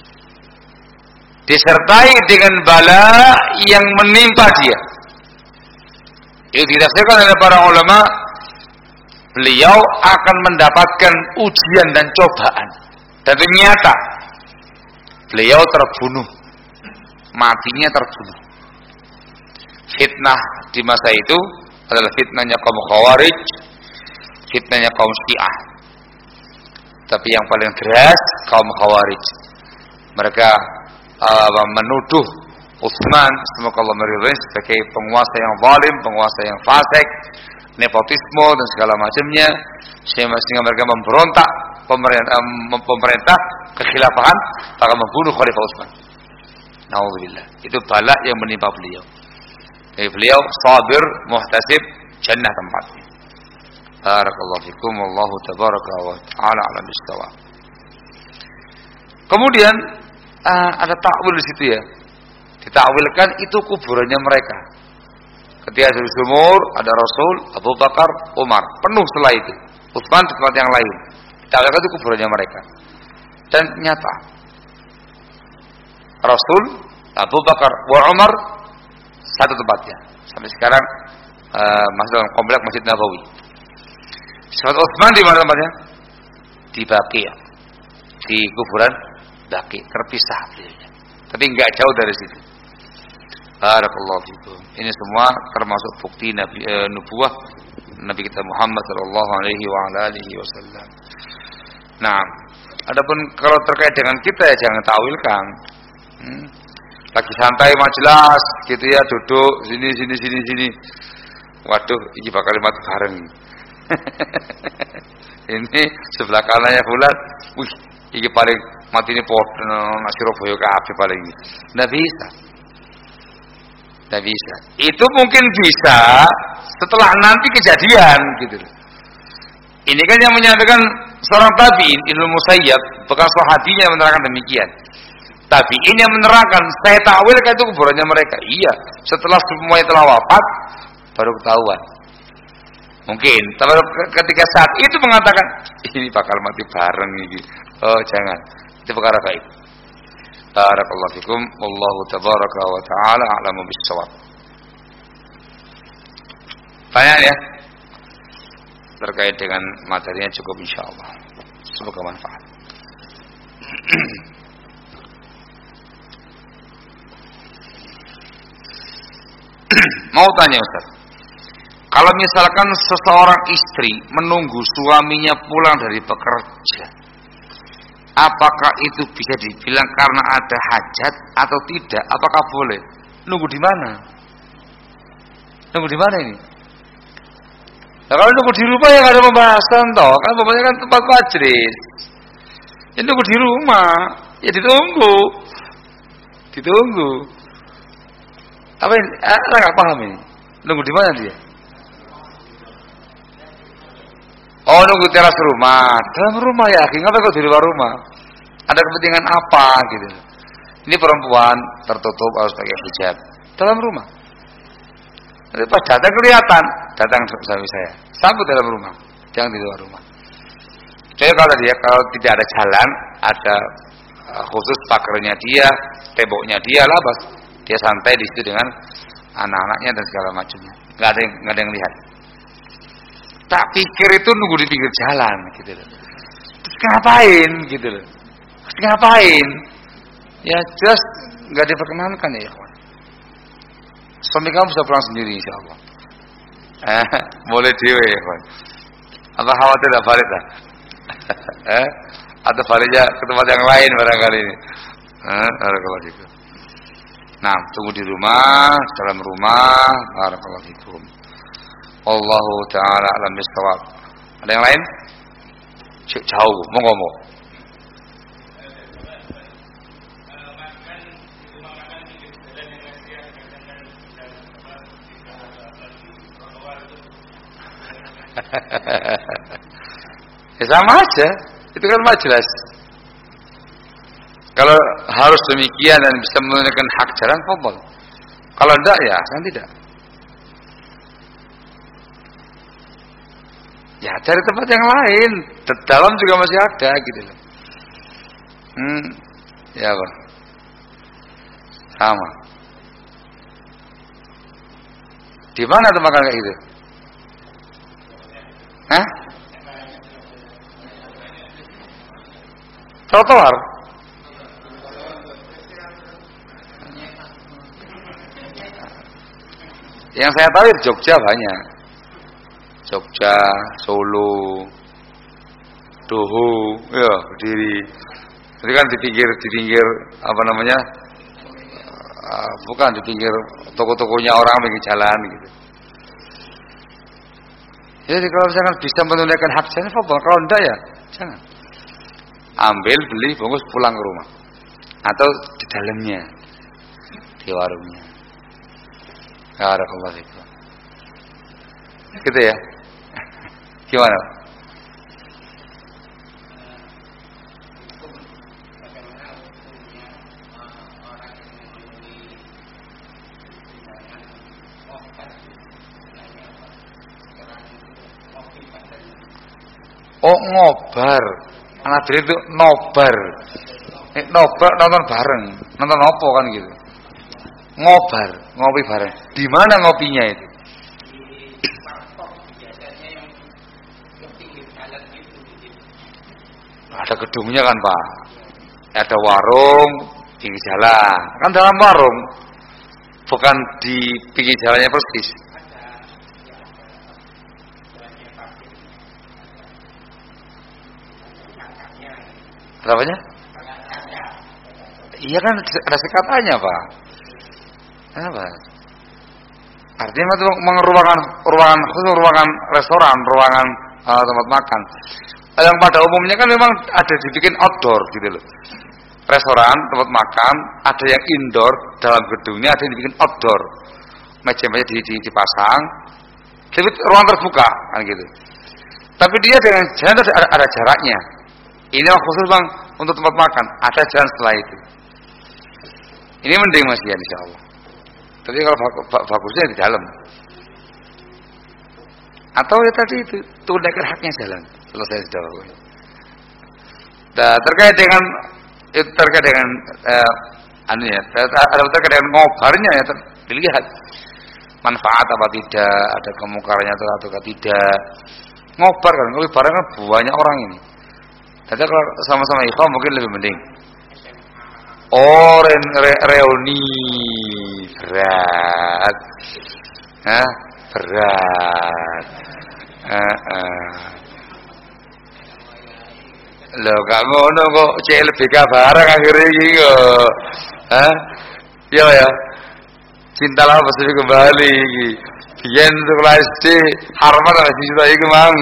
Disertai dengan bala yang menimpa dia. Itu ditafsirkan oleh para ulama, beliau akan mendapatkan ujian dan cobaan. Dan ternyata beliau terbunuh. Matinya terbunuh. Fitnah di masa itu adalah fitnahnya kaum Khawarij, fitnahnya kaum Syiah. Tapi yang paling keras kaum Khawarij. Mereka menuduh Utsman, semoga Allah meridhoi, sebagai penguasa yang zalim, penguasa yang fasik, nepotisme dan segala macamnya, sehingga mereka memberontak pemerintah kekhilafahan, akan membunuh Khalifah Utsman. Nauzubillah. Itu bala yang menimpa beliau. Jadi beliau sabir, muhtasib, jannah tempatnya. Barakallahu fikum, wallahu tabaraka wa ta'ala 'ala bis-shawab. Kemudian ada takwil di situ ya. Ditakwilkan itu kuburannya mereka. Ketika di sumur ada Rasul, Abu Bakar, Umar, penuh setelah itu. Utsman di tempat yang lain. Ditakwilkan itu kuburannya mereka. Dan nyata. Rasul, Abu Bakar, Umar satu tempatnya. Sampai sekarang masih dalam komplek Masjid Nabawi. Saat Utsman di mana tempatnya? Di Baqi', di kuburan Baqi', terpisah beliaunya. Tapi enggak jauh dari situ. Barakallahu fikum. Ini semua termasuk bukti Nabi nubuwah Nabi kita Muhammad sallallahu alaihi wa ala alihi wasallam. Nah, adapun kalau terkait dengan kita ya jangan tawilkan. Lagi santai majelis gitu ya, duduk sini. Waduh, ini bakal mati bareng. Ini sebelah kanannya bulan. Wih, ini paling mati ini pot nasi Surabaya kabeh paling. Enggak bisa. Tidak bisa. Itu mungkin bisa setelah nanti kejadian gitu. Ini kan yang menyatakan seorang tabi'in Ibnu Musayyab, bekas sahabinya yang menerangkan demikian. Tabi'in yang menerangkan, saya takwilkan itu kuburannya mereka. Iya, setelah semuanya telah wafat baru ketahuan. Mungkin, tapi ketika saat itu mengatakan ini bakal mati bareng ini. Oh, jangan. Itu perkara baik. Barakallahu fikum, wallahu tabaraka wa ta'ala a'lamu bis-shawab. Tanya ya. Terkait dengan materinya cukup insyaallah. Semoga manfaat. Mau tanya Ustaz. Kalau misalkan seseorang istri menunggu suaminya pulang dari bekerja, apakah itu bisa dibilang karena ada hajat atau tidak? Apakah boleh? Nunggu di mana? Nunggu di mana ini? Nah, kalau nunggu di rumah ya nggak ada pembahasan toh, kan pokoknya kan tempat majlis. Ya nunggu di rumah, ya ditunggu. Apa ini? Nggak paham ini. Nunggu di mana dia? Oh, nunggu teras rumah. Dalam rumah ya, ngapain kok di luar rumah? Ada kepentingan apa gitu? Ini perempuan tertutup harus pakai hijab dalam rumah. Nanti pas datang kelihatan, datang suami saya. Sambut dalam rumah, jangan di luar rumah. Jadi kalau tidak ada jalan, ada khusus pagernya dia, temboknya dia lah, bas dia santai di situ dengan anak-anaknya dan segala macamnya. Nggak ada yang lihat. Tak pikir itu nunggu di pinggir jalan gitu loh. Terus ngapain gitu loh. Terus ngapain? Ya jelas nggak diperkenankan ya kawan. Suami kamu bisa pulang sendiri insyaallah. Boleh dewe ya kawan. Apa khawatir tak balik lah? Atau baliknya ke tempat yang lain barangkali ini. Barakallahu fikum. Nah, tunggu di rumah, dalam rumah. Barakallahu fikum. Allahu ta'ala alam bis-shawab. Ada yang lain? Jauh, monggo. Ya sama aja, itu kan majelis. Kalau harus demikian dan bisa menunaikan hak jalan, fadhol. Kalau enggak ya, kan tidak. Ya cari tempat yang lain, dalam juga masih ada gitu loh. Ya Bang. Sama. Di mana tempat kayak gitu? Hah? Trotoar. Yang saya tahu di Jogja banyak. Jogja, Solo, Doho, ya Kediri. Itu kan di pinggir apa namanya? Bukan di pinggir toko-tokonya orang pinggir jalan gitu. Jadi kalau misalkan bisa menunaikan hak jalan, kalau enggak ya jangan. Ambil, beli, bungkus, pulang ke rumah. Atau di dalamnya, di warungnya. Barakallahu fikum. Gitu ya. Gimana? Oh, ngobar. Anak diri itu nobar. Nobar nonton bareng. Nonton apa kan gitu. Ngobar, ngopi bareng. Di mana ngopinya itu? Ada gedungnya kan Pak. Ada warung di jalan. Kan dalam warung. bukan di pinggir jalannya persis. Apanya? Iya kan ada sekatannya Pak. Apa? Artinya itu ruangan restoran, ruangan tempat makan. Yang pada umumnya kan memang ada dibikin outdoor gitu loh. Restoran, tempat makan, ada yang indoor dalam gedungnya, ada yang dibikin outdoor. Meja-meja dipasang, tapi ruang terbuka kan gitu. Tapi dia dengan jalan ada jaraknya. Ini khusus Bang untuk tempat makan, ada jalan setelah itu. Ini mending Mas ya insyaallah. Tapi kalau bagusnya di dalam. Atau ya tadi itu tunaikan haknya jalan. Selesai sudah. Nah, terkait dengan terkait dengan terkait dengan ngobarnya ya dilihat manfaat apa tidak, ada kemungkarannya atau tidak. Ngobar kan, barang kan banyak orang ini. Tapi kalau sama-sama ikhwan mungkin lebih mending. Oh, reuni berat. Berat. Loh, gak ngono kok CLBK bareng akhirnya iki kok. Iya ya. Cintalah pasti kembali iki. Biyen sekolah SD Harman ana sisa iki mang.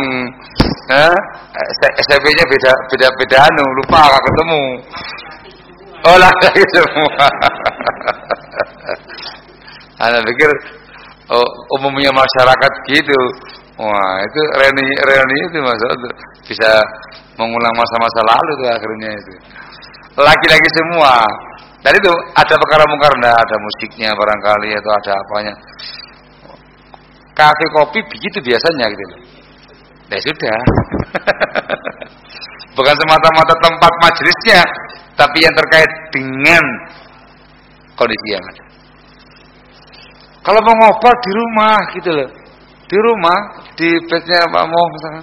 SMP-nya beda anu, lupa gak ketemu. Oh lah semua. Ana pikir umumnya masyarakat gitu. Wah, itu reuni itu maksudnya bisa mengulang masa-masa lalu tuh akhirnya itu. Laki-laki semua. Dan itu ada perkara mungkar, ada musiknya barangkali atau ada apanya. Kafe kopi begitu biasanya gitu loh. Ya sudah. Bukan semata-mata tempat majelisnya, tapi yang terkait dengan kondisi yang ada. Kalau mau ngobrol di rumah gitu loh. Di rumah, di bednya Pak Mo misalkan.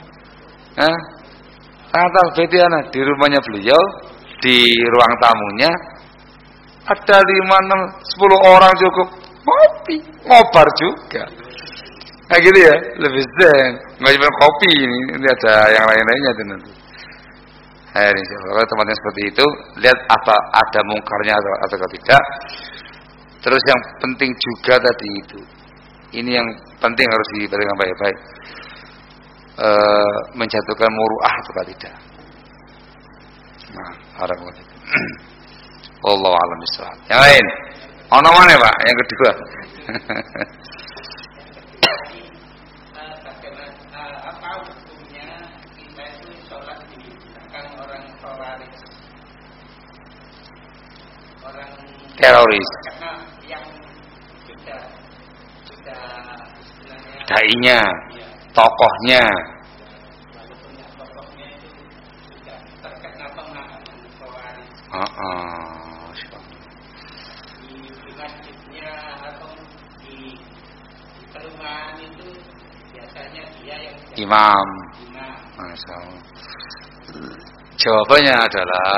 Atas bediana di rumahnya beliau, di ruang tamunya ada 5-10 orang cukup kopi, ngobar juga. Nah gitu ya, lebih zen. Nggak cuma kopi ini ada yang lain-lainnya tuh nanti. Kalau tempatnya seperti itu, lihat apa ada mungkarnya atau tidak. Terus yang penting juga tadi itu, ini yang penting harus diperhatikan baik-baik. Menjatuhkan muruah atau tidak. Nah, harapan itu. Wallahu a'lam bishawab. Yang lain, ono mana Pak? Yang kedua. Apa hukumnya kita itu sholat di belakang orang khawarij, orang teroris? Karena yang sudah istilahnya dai-nya, tokohnya. Walaupun tokohnya itu sudah terkena pemahaman khawarij. Di masjidnya atau di perumahan itu biasanya dia yang Imam. Masya Allah. Jawabannya adalah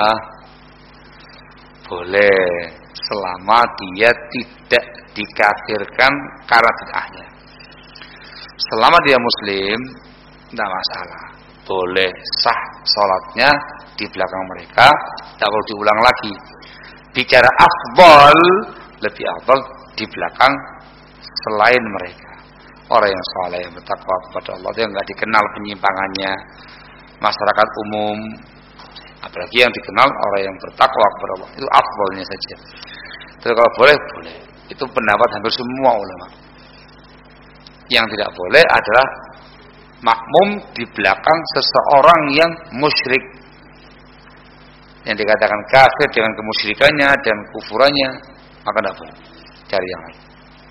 boleh selama dia tidak dikafirkan karena bid'ahnya. Selama dia muslim, tidak masalah. Boleh sah sholatnya di belakang mereka, tidak perlu diulang lagi. Bicara afdal, lebih afdal di belakang selain mereka. Orang yang saleh, yang bertakwa kepada Allah, yang nggak dikenal penyimpangannya masyarakat umum, apalagi yang dikenal orang yang bertakwa kepada Allah, itu afdalnya saja. Tapi kalau boleh, boleh. Itu pendapat hampir semua ulama. Yang tidak boleh adalah makmum di belakang seseorang yang musyrik, yang dikatakan kafir dengan kemusyrikannya dan kufurannya, maka tidak boleh. Cari yang lain.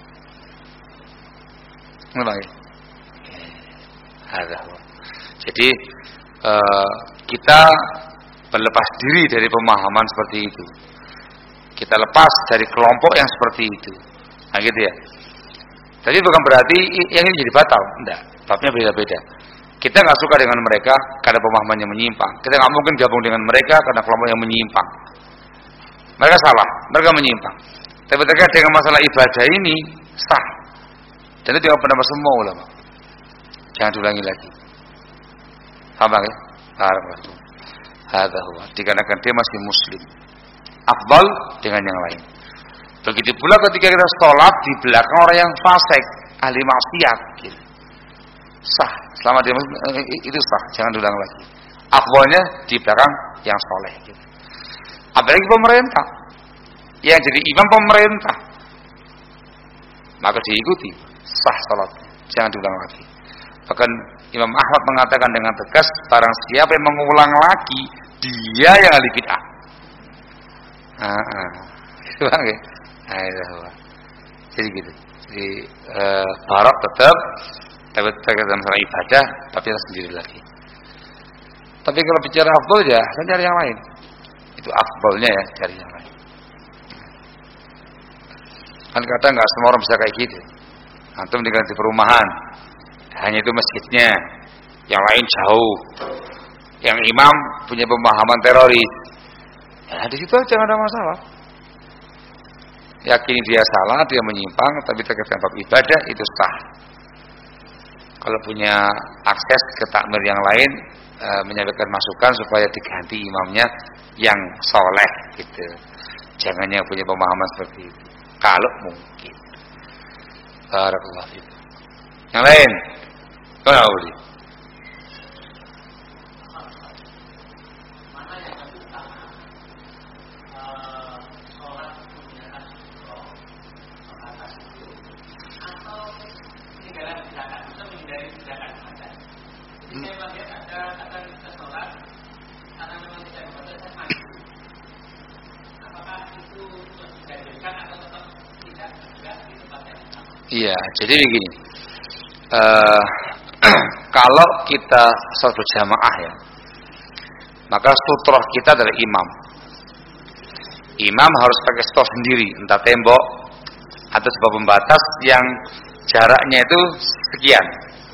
Jadi kita berlepas diri dari pemahaman seperti itu. Kita lepas dari kelompok yang seperti itu. Nah gitu ya. Jadi bukan berarti yang ini jadi batal. Enggak. Babnya beda-beda. Kita nggak suka dengan mereka karena pemahaman yang menyimpang. Kita nggak mungkin gabung dengan mereka karena kelompok yang menyimpang. Mereka salah, mereka menyimpang. Tapi terkait dengan masalah ibadah ini sah. Dan itu pendapat semua ulama. Jangan diulangi lagi. Paham ya? Barakallahu. Hadza huwa. Dikarenakan dia masih muslim. Afdal dengan yang lain. Begitu pula ketika kita sholat di belakang orang yang fasik, ahli maksiat, gitu. Sah. Selama dia itu sah. Jangan diulang lagi. Afdalnya di belakang yang soleh. Gitu. Apalagi pemerintah, yang jadi imam pemerintah, maka diikuti. Sah sholatnya. Jangan diulang lagi. Bahkan Imam Ahmad mengatakan dengan tegas, barang siapa yang mengulang lagi, dia yang ahli bid'ah. Jadi gitu. Jadi barok tetap, tapi terkait masalah ibadah, tapi sendiri lagi. Tapi kalau bicara afdal ya, kan cari yang lain. Itu afdalnya ya, cari yang lain. Kan kadang nggak semua orang bisa kayak gitu. Antum tinggal di perumahan, hanya itu masjidnya, yang lain jauh. Yang imam punya pemahaman teroris. Ya di situ aja nggak ada masalah. Yakini dia salah, dia menyimpang, tapi terkait dengan bab ibadah itu sah. Kalau punya akses ke takmir yang lain, menyampaikan masukan supaya diganti imamnya yang soleh, gitu. Jangan yang punya pemahaman seperti itu. Kalau mungkin. Barakallahu fiik. Yang lain, mana boleh? Iya, jadi begini. Kalau kita sholat berjamaah ya, maka sutroh kita adalah imam. Imam harus pakai sutroh sendiri, entah tembok atau sebuah pembatas yang jaraknya itu sekian,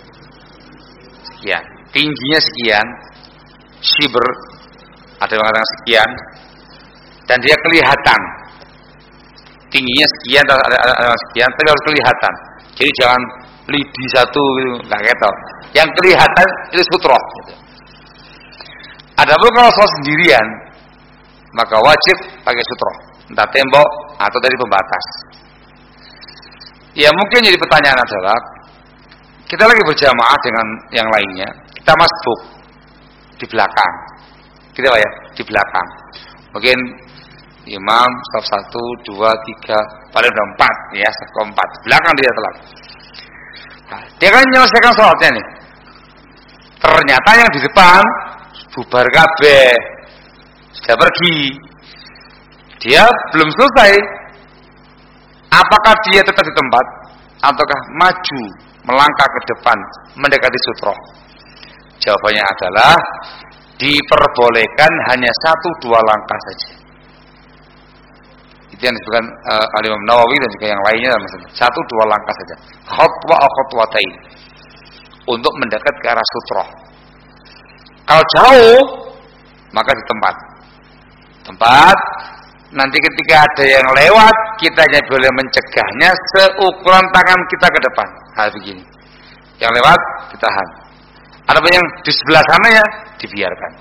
tingginya sekian, shibr, ada yang mengatakan sekian, dan dia kelihatan. Tingginya sekian atau ada sekian, tapi harus kelihatan. Jadi jangan lidi satu gitu, nggak ketok. Yang kelihatan itu sutroh. Gitu. Adapun kalau sholat sendirian, maka wajib pakai sutroh, entah tembok atau dari pembatas. Ya mungkin jadi pertanyaan adalah, kita lagi berjamaah dengan yang lainnya, kita masbuk di belakang, kita ya di belakang. Mungkin imam saf 1, 2, 3, paling udah 4 ya, saf 4. Belakang dia telat. Nah, dia kan menyelesaikan sholatnya nih. Ternyata yang di depan bubar kabeh, sudah pergi. Dia belum selesai. Apakah dia tetap di tempat ataukah maju melangkah ke depan mendekati sutroh? Jawabannya adalah diperbolehkan hanya 1-2 langkah saja. Itu yang disebutkan Imam Nawawi dan juga yang lainnya, 1-2 langkah saja. Khutwah atau khutwatain untuk mendekat ke arah sutroh. Kalau jauh, maka di tempat. Nanti ketika ada yang lewat, kita hanya boleh mencegahnya seukuran tangan kita ke depan. Hal begini. Yang lewat ditahan. Adapun yang di sebelah sana ya dibiarkan.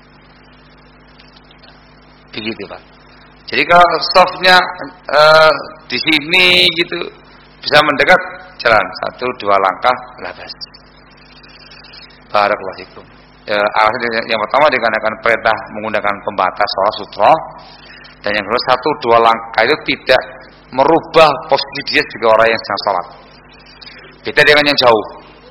Begitu Pak. Jadi kalau softnya di sini gitu bisa mendekat, jalan 1-2 langkah labas. Barakallahu fikum. Alasan yang pertama dikarenakan perintah menggunakan pembatas sholat sutroh, dan yang kedua 1-2 langkah itu tidak merubah posisi dia sebagai orang yang sedang sholat. Beda dengan yang jauh.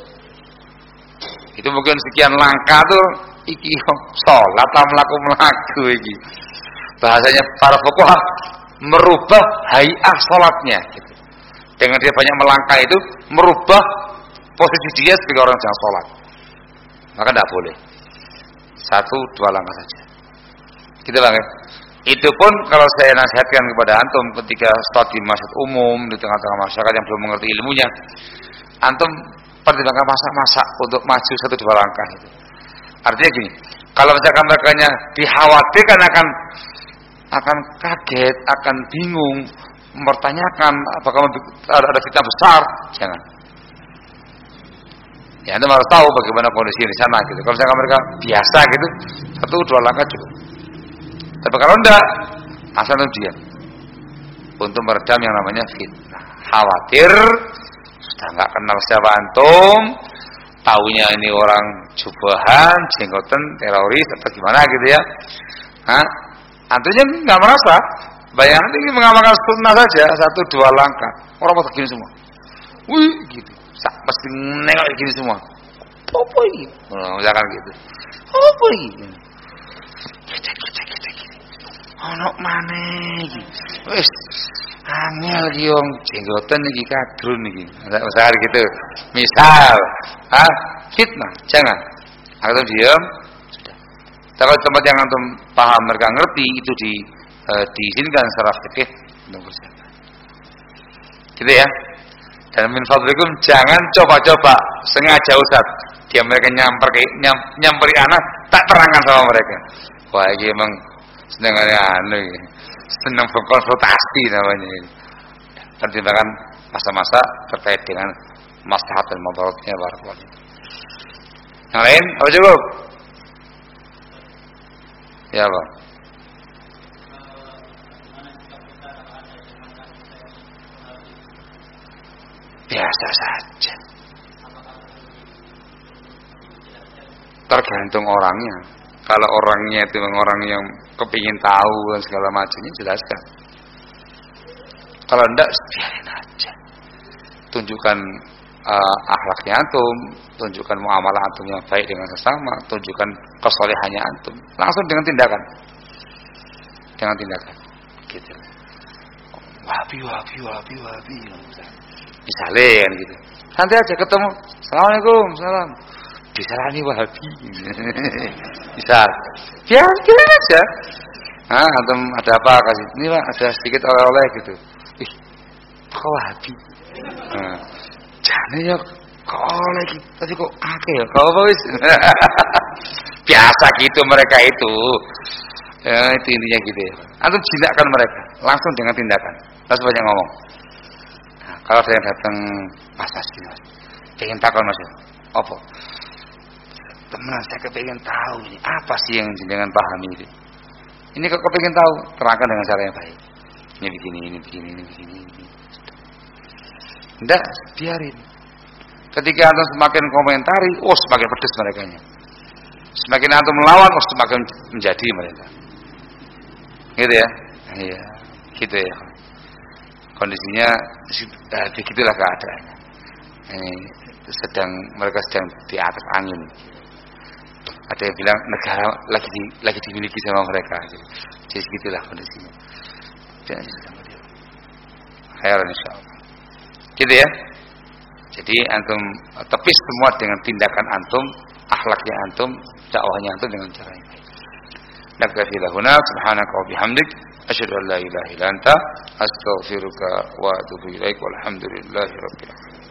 Itu mungkin sekian langkah tuh iki sholat melaku iki. Bahasanya para fuqaha merubah hay'ah sholatnya gitu. Dengan dia banyak melangkah itu merubah posisi dia sebagai orang yang sholat. Maka tidak boleh 1-2 langkah saja. Gitu Bang ya. Itu pun kalau saya nasihatkan kepada antum ketika sholat di masjid umum di tengah-tengah masyarakat yang belum mengerti ilmunya, antum pertimbangkan masak untuk maju 1-2 langkah itu. Artinya gini, kalau misalkan mereka dikhawatirkan akan kaget, akan bingung, mempertanyakan apakah ada fitnah besar, jangan. Ya Anda harus tahu bagaimana kondisi di sana gitu. Kalau misalkan mereka biasa gitu, 1-2 langkah cukup. Tapi kalau enggak, asal diam. Untuk meredam yang namanya fitnah. Khawatir sudah enggak kenal siapa antum, taunya ini orang jubahan, jenggoten, teroris atau gimana gitu ya. Antumnya enggak merasa. Bayangkan ini mengamalkan sunnah saja 1-2 langkah. Orang pada gini semua. Wih gitu. Pasti nengok gini semua. Apa ini? Misalkan gitu. Apa ini? Kita gini. Ono maneh iki. Wis angel iki wong jenggoten iki kadrun iki. Misalkan gitu. Misal, fitnah, jangan. Antum diam, sudah. Kalau tempat yang antum paham mereka ngerti itu diizinkan secara fikih untuk bersabar. Gitu ya. Dan min fadlikum jangan coba-coba sengaja Ustaz. Dia mereka nyamperi anak tak terangkan sama mereka. Wah ini emang senengannya senang berkonsultasi namanya ini. Pertimbangan masa-masa terkait dengan maslahat dan mudaratnya barakallahu. Yang lain apa cukup? Ya Pak. Biasa saja. Tergantung orangnya. Kalau orangnya itu orang yang kepingin tahu dan segala macamnya, jelaskan. Kalau enggak, biarin aja. Tunjukkan akhlaknya antum, tunjukkan muamalah antum yang baik dengan sesama, tunjukkan kesolehannya antum. Langsung dengan tindakan. Dengan tindakan. Gitu. Wahabi. Misalnya kan gitu. Nanti aja ketemu. Assalamualaikum, salam. Disalani Wahabi. Bisa. Biarin aja. Antum ada apa kasih? Ini Pak, ada sedikit oleh-oleh gitu. Ih, kok Wahabi? Jane ya kok oleh gitu. Tadi kok akeh ya? Kok apa wis? Biasa gitu mereka itu. Ya, itu intinya gitu ya. Antum jinakkan mereka langsung dengan tindakan. Langsung banyak ngomong. Kalau saya datang Mas Asli, pengen takon Mas, apa? Teman saya kepengen tahu ini apa sih yang jenengan pahami ini. Ini kok kepengen tahu, terangkan dengan cara yang baik. Ini begini. Enggak, biarin. Ketika antum semakin komentari, semakin pedes merekanya. Semakin antum melawan, semakin menjadi mereka. Gitu ya? Iya, gitu ya. Kondisinya begitulah keadaannya. Mereka sedang di atas angin. Ada yang bilang negara lagi dimiliki sama mereka. Jadi begitulah kondisinya. Khairan insyaallah. Gitu ya. Jadi antum tepis semua dengan tindakan antum, akhlaknya antum, dakwahnya antum dengan cara yang baik. Naktafi lahuna subhanaka wa bihamdik asyhadu an la ilaha illa anta astaghfiruka wa atubu ilaik walhamdulillahi rabbil alamin.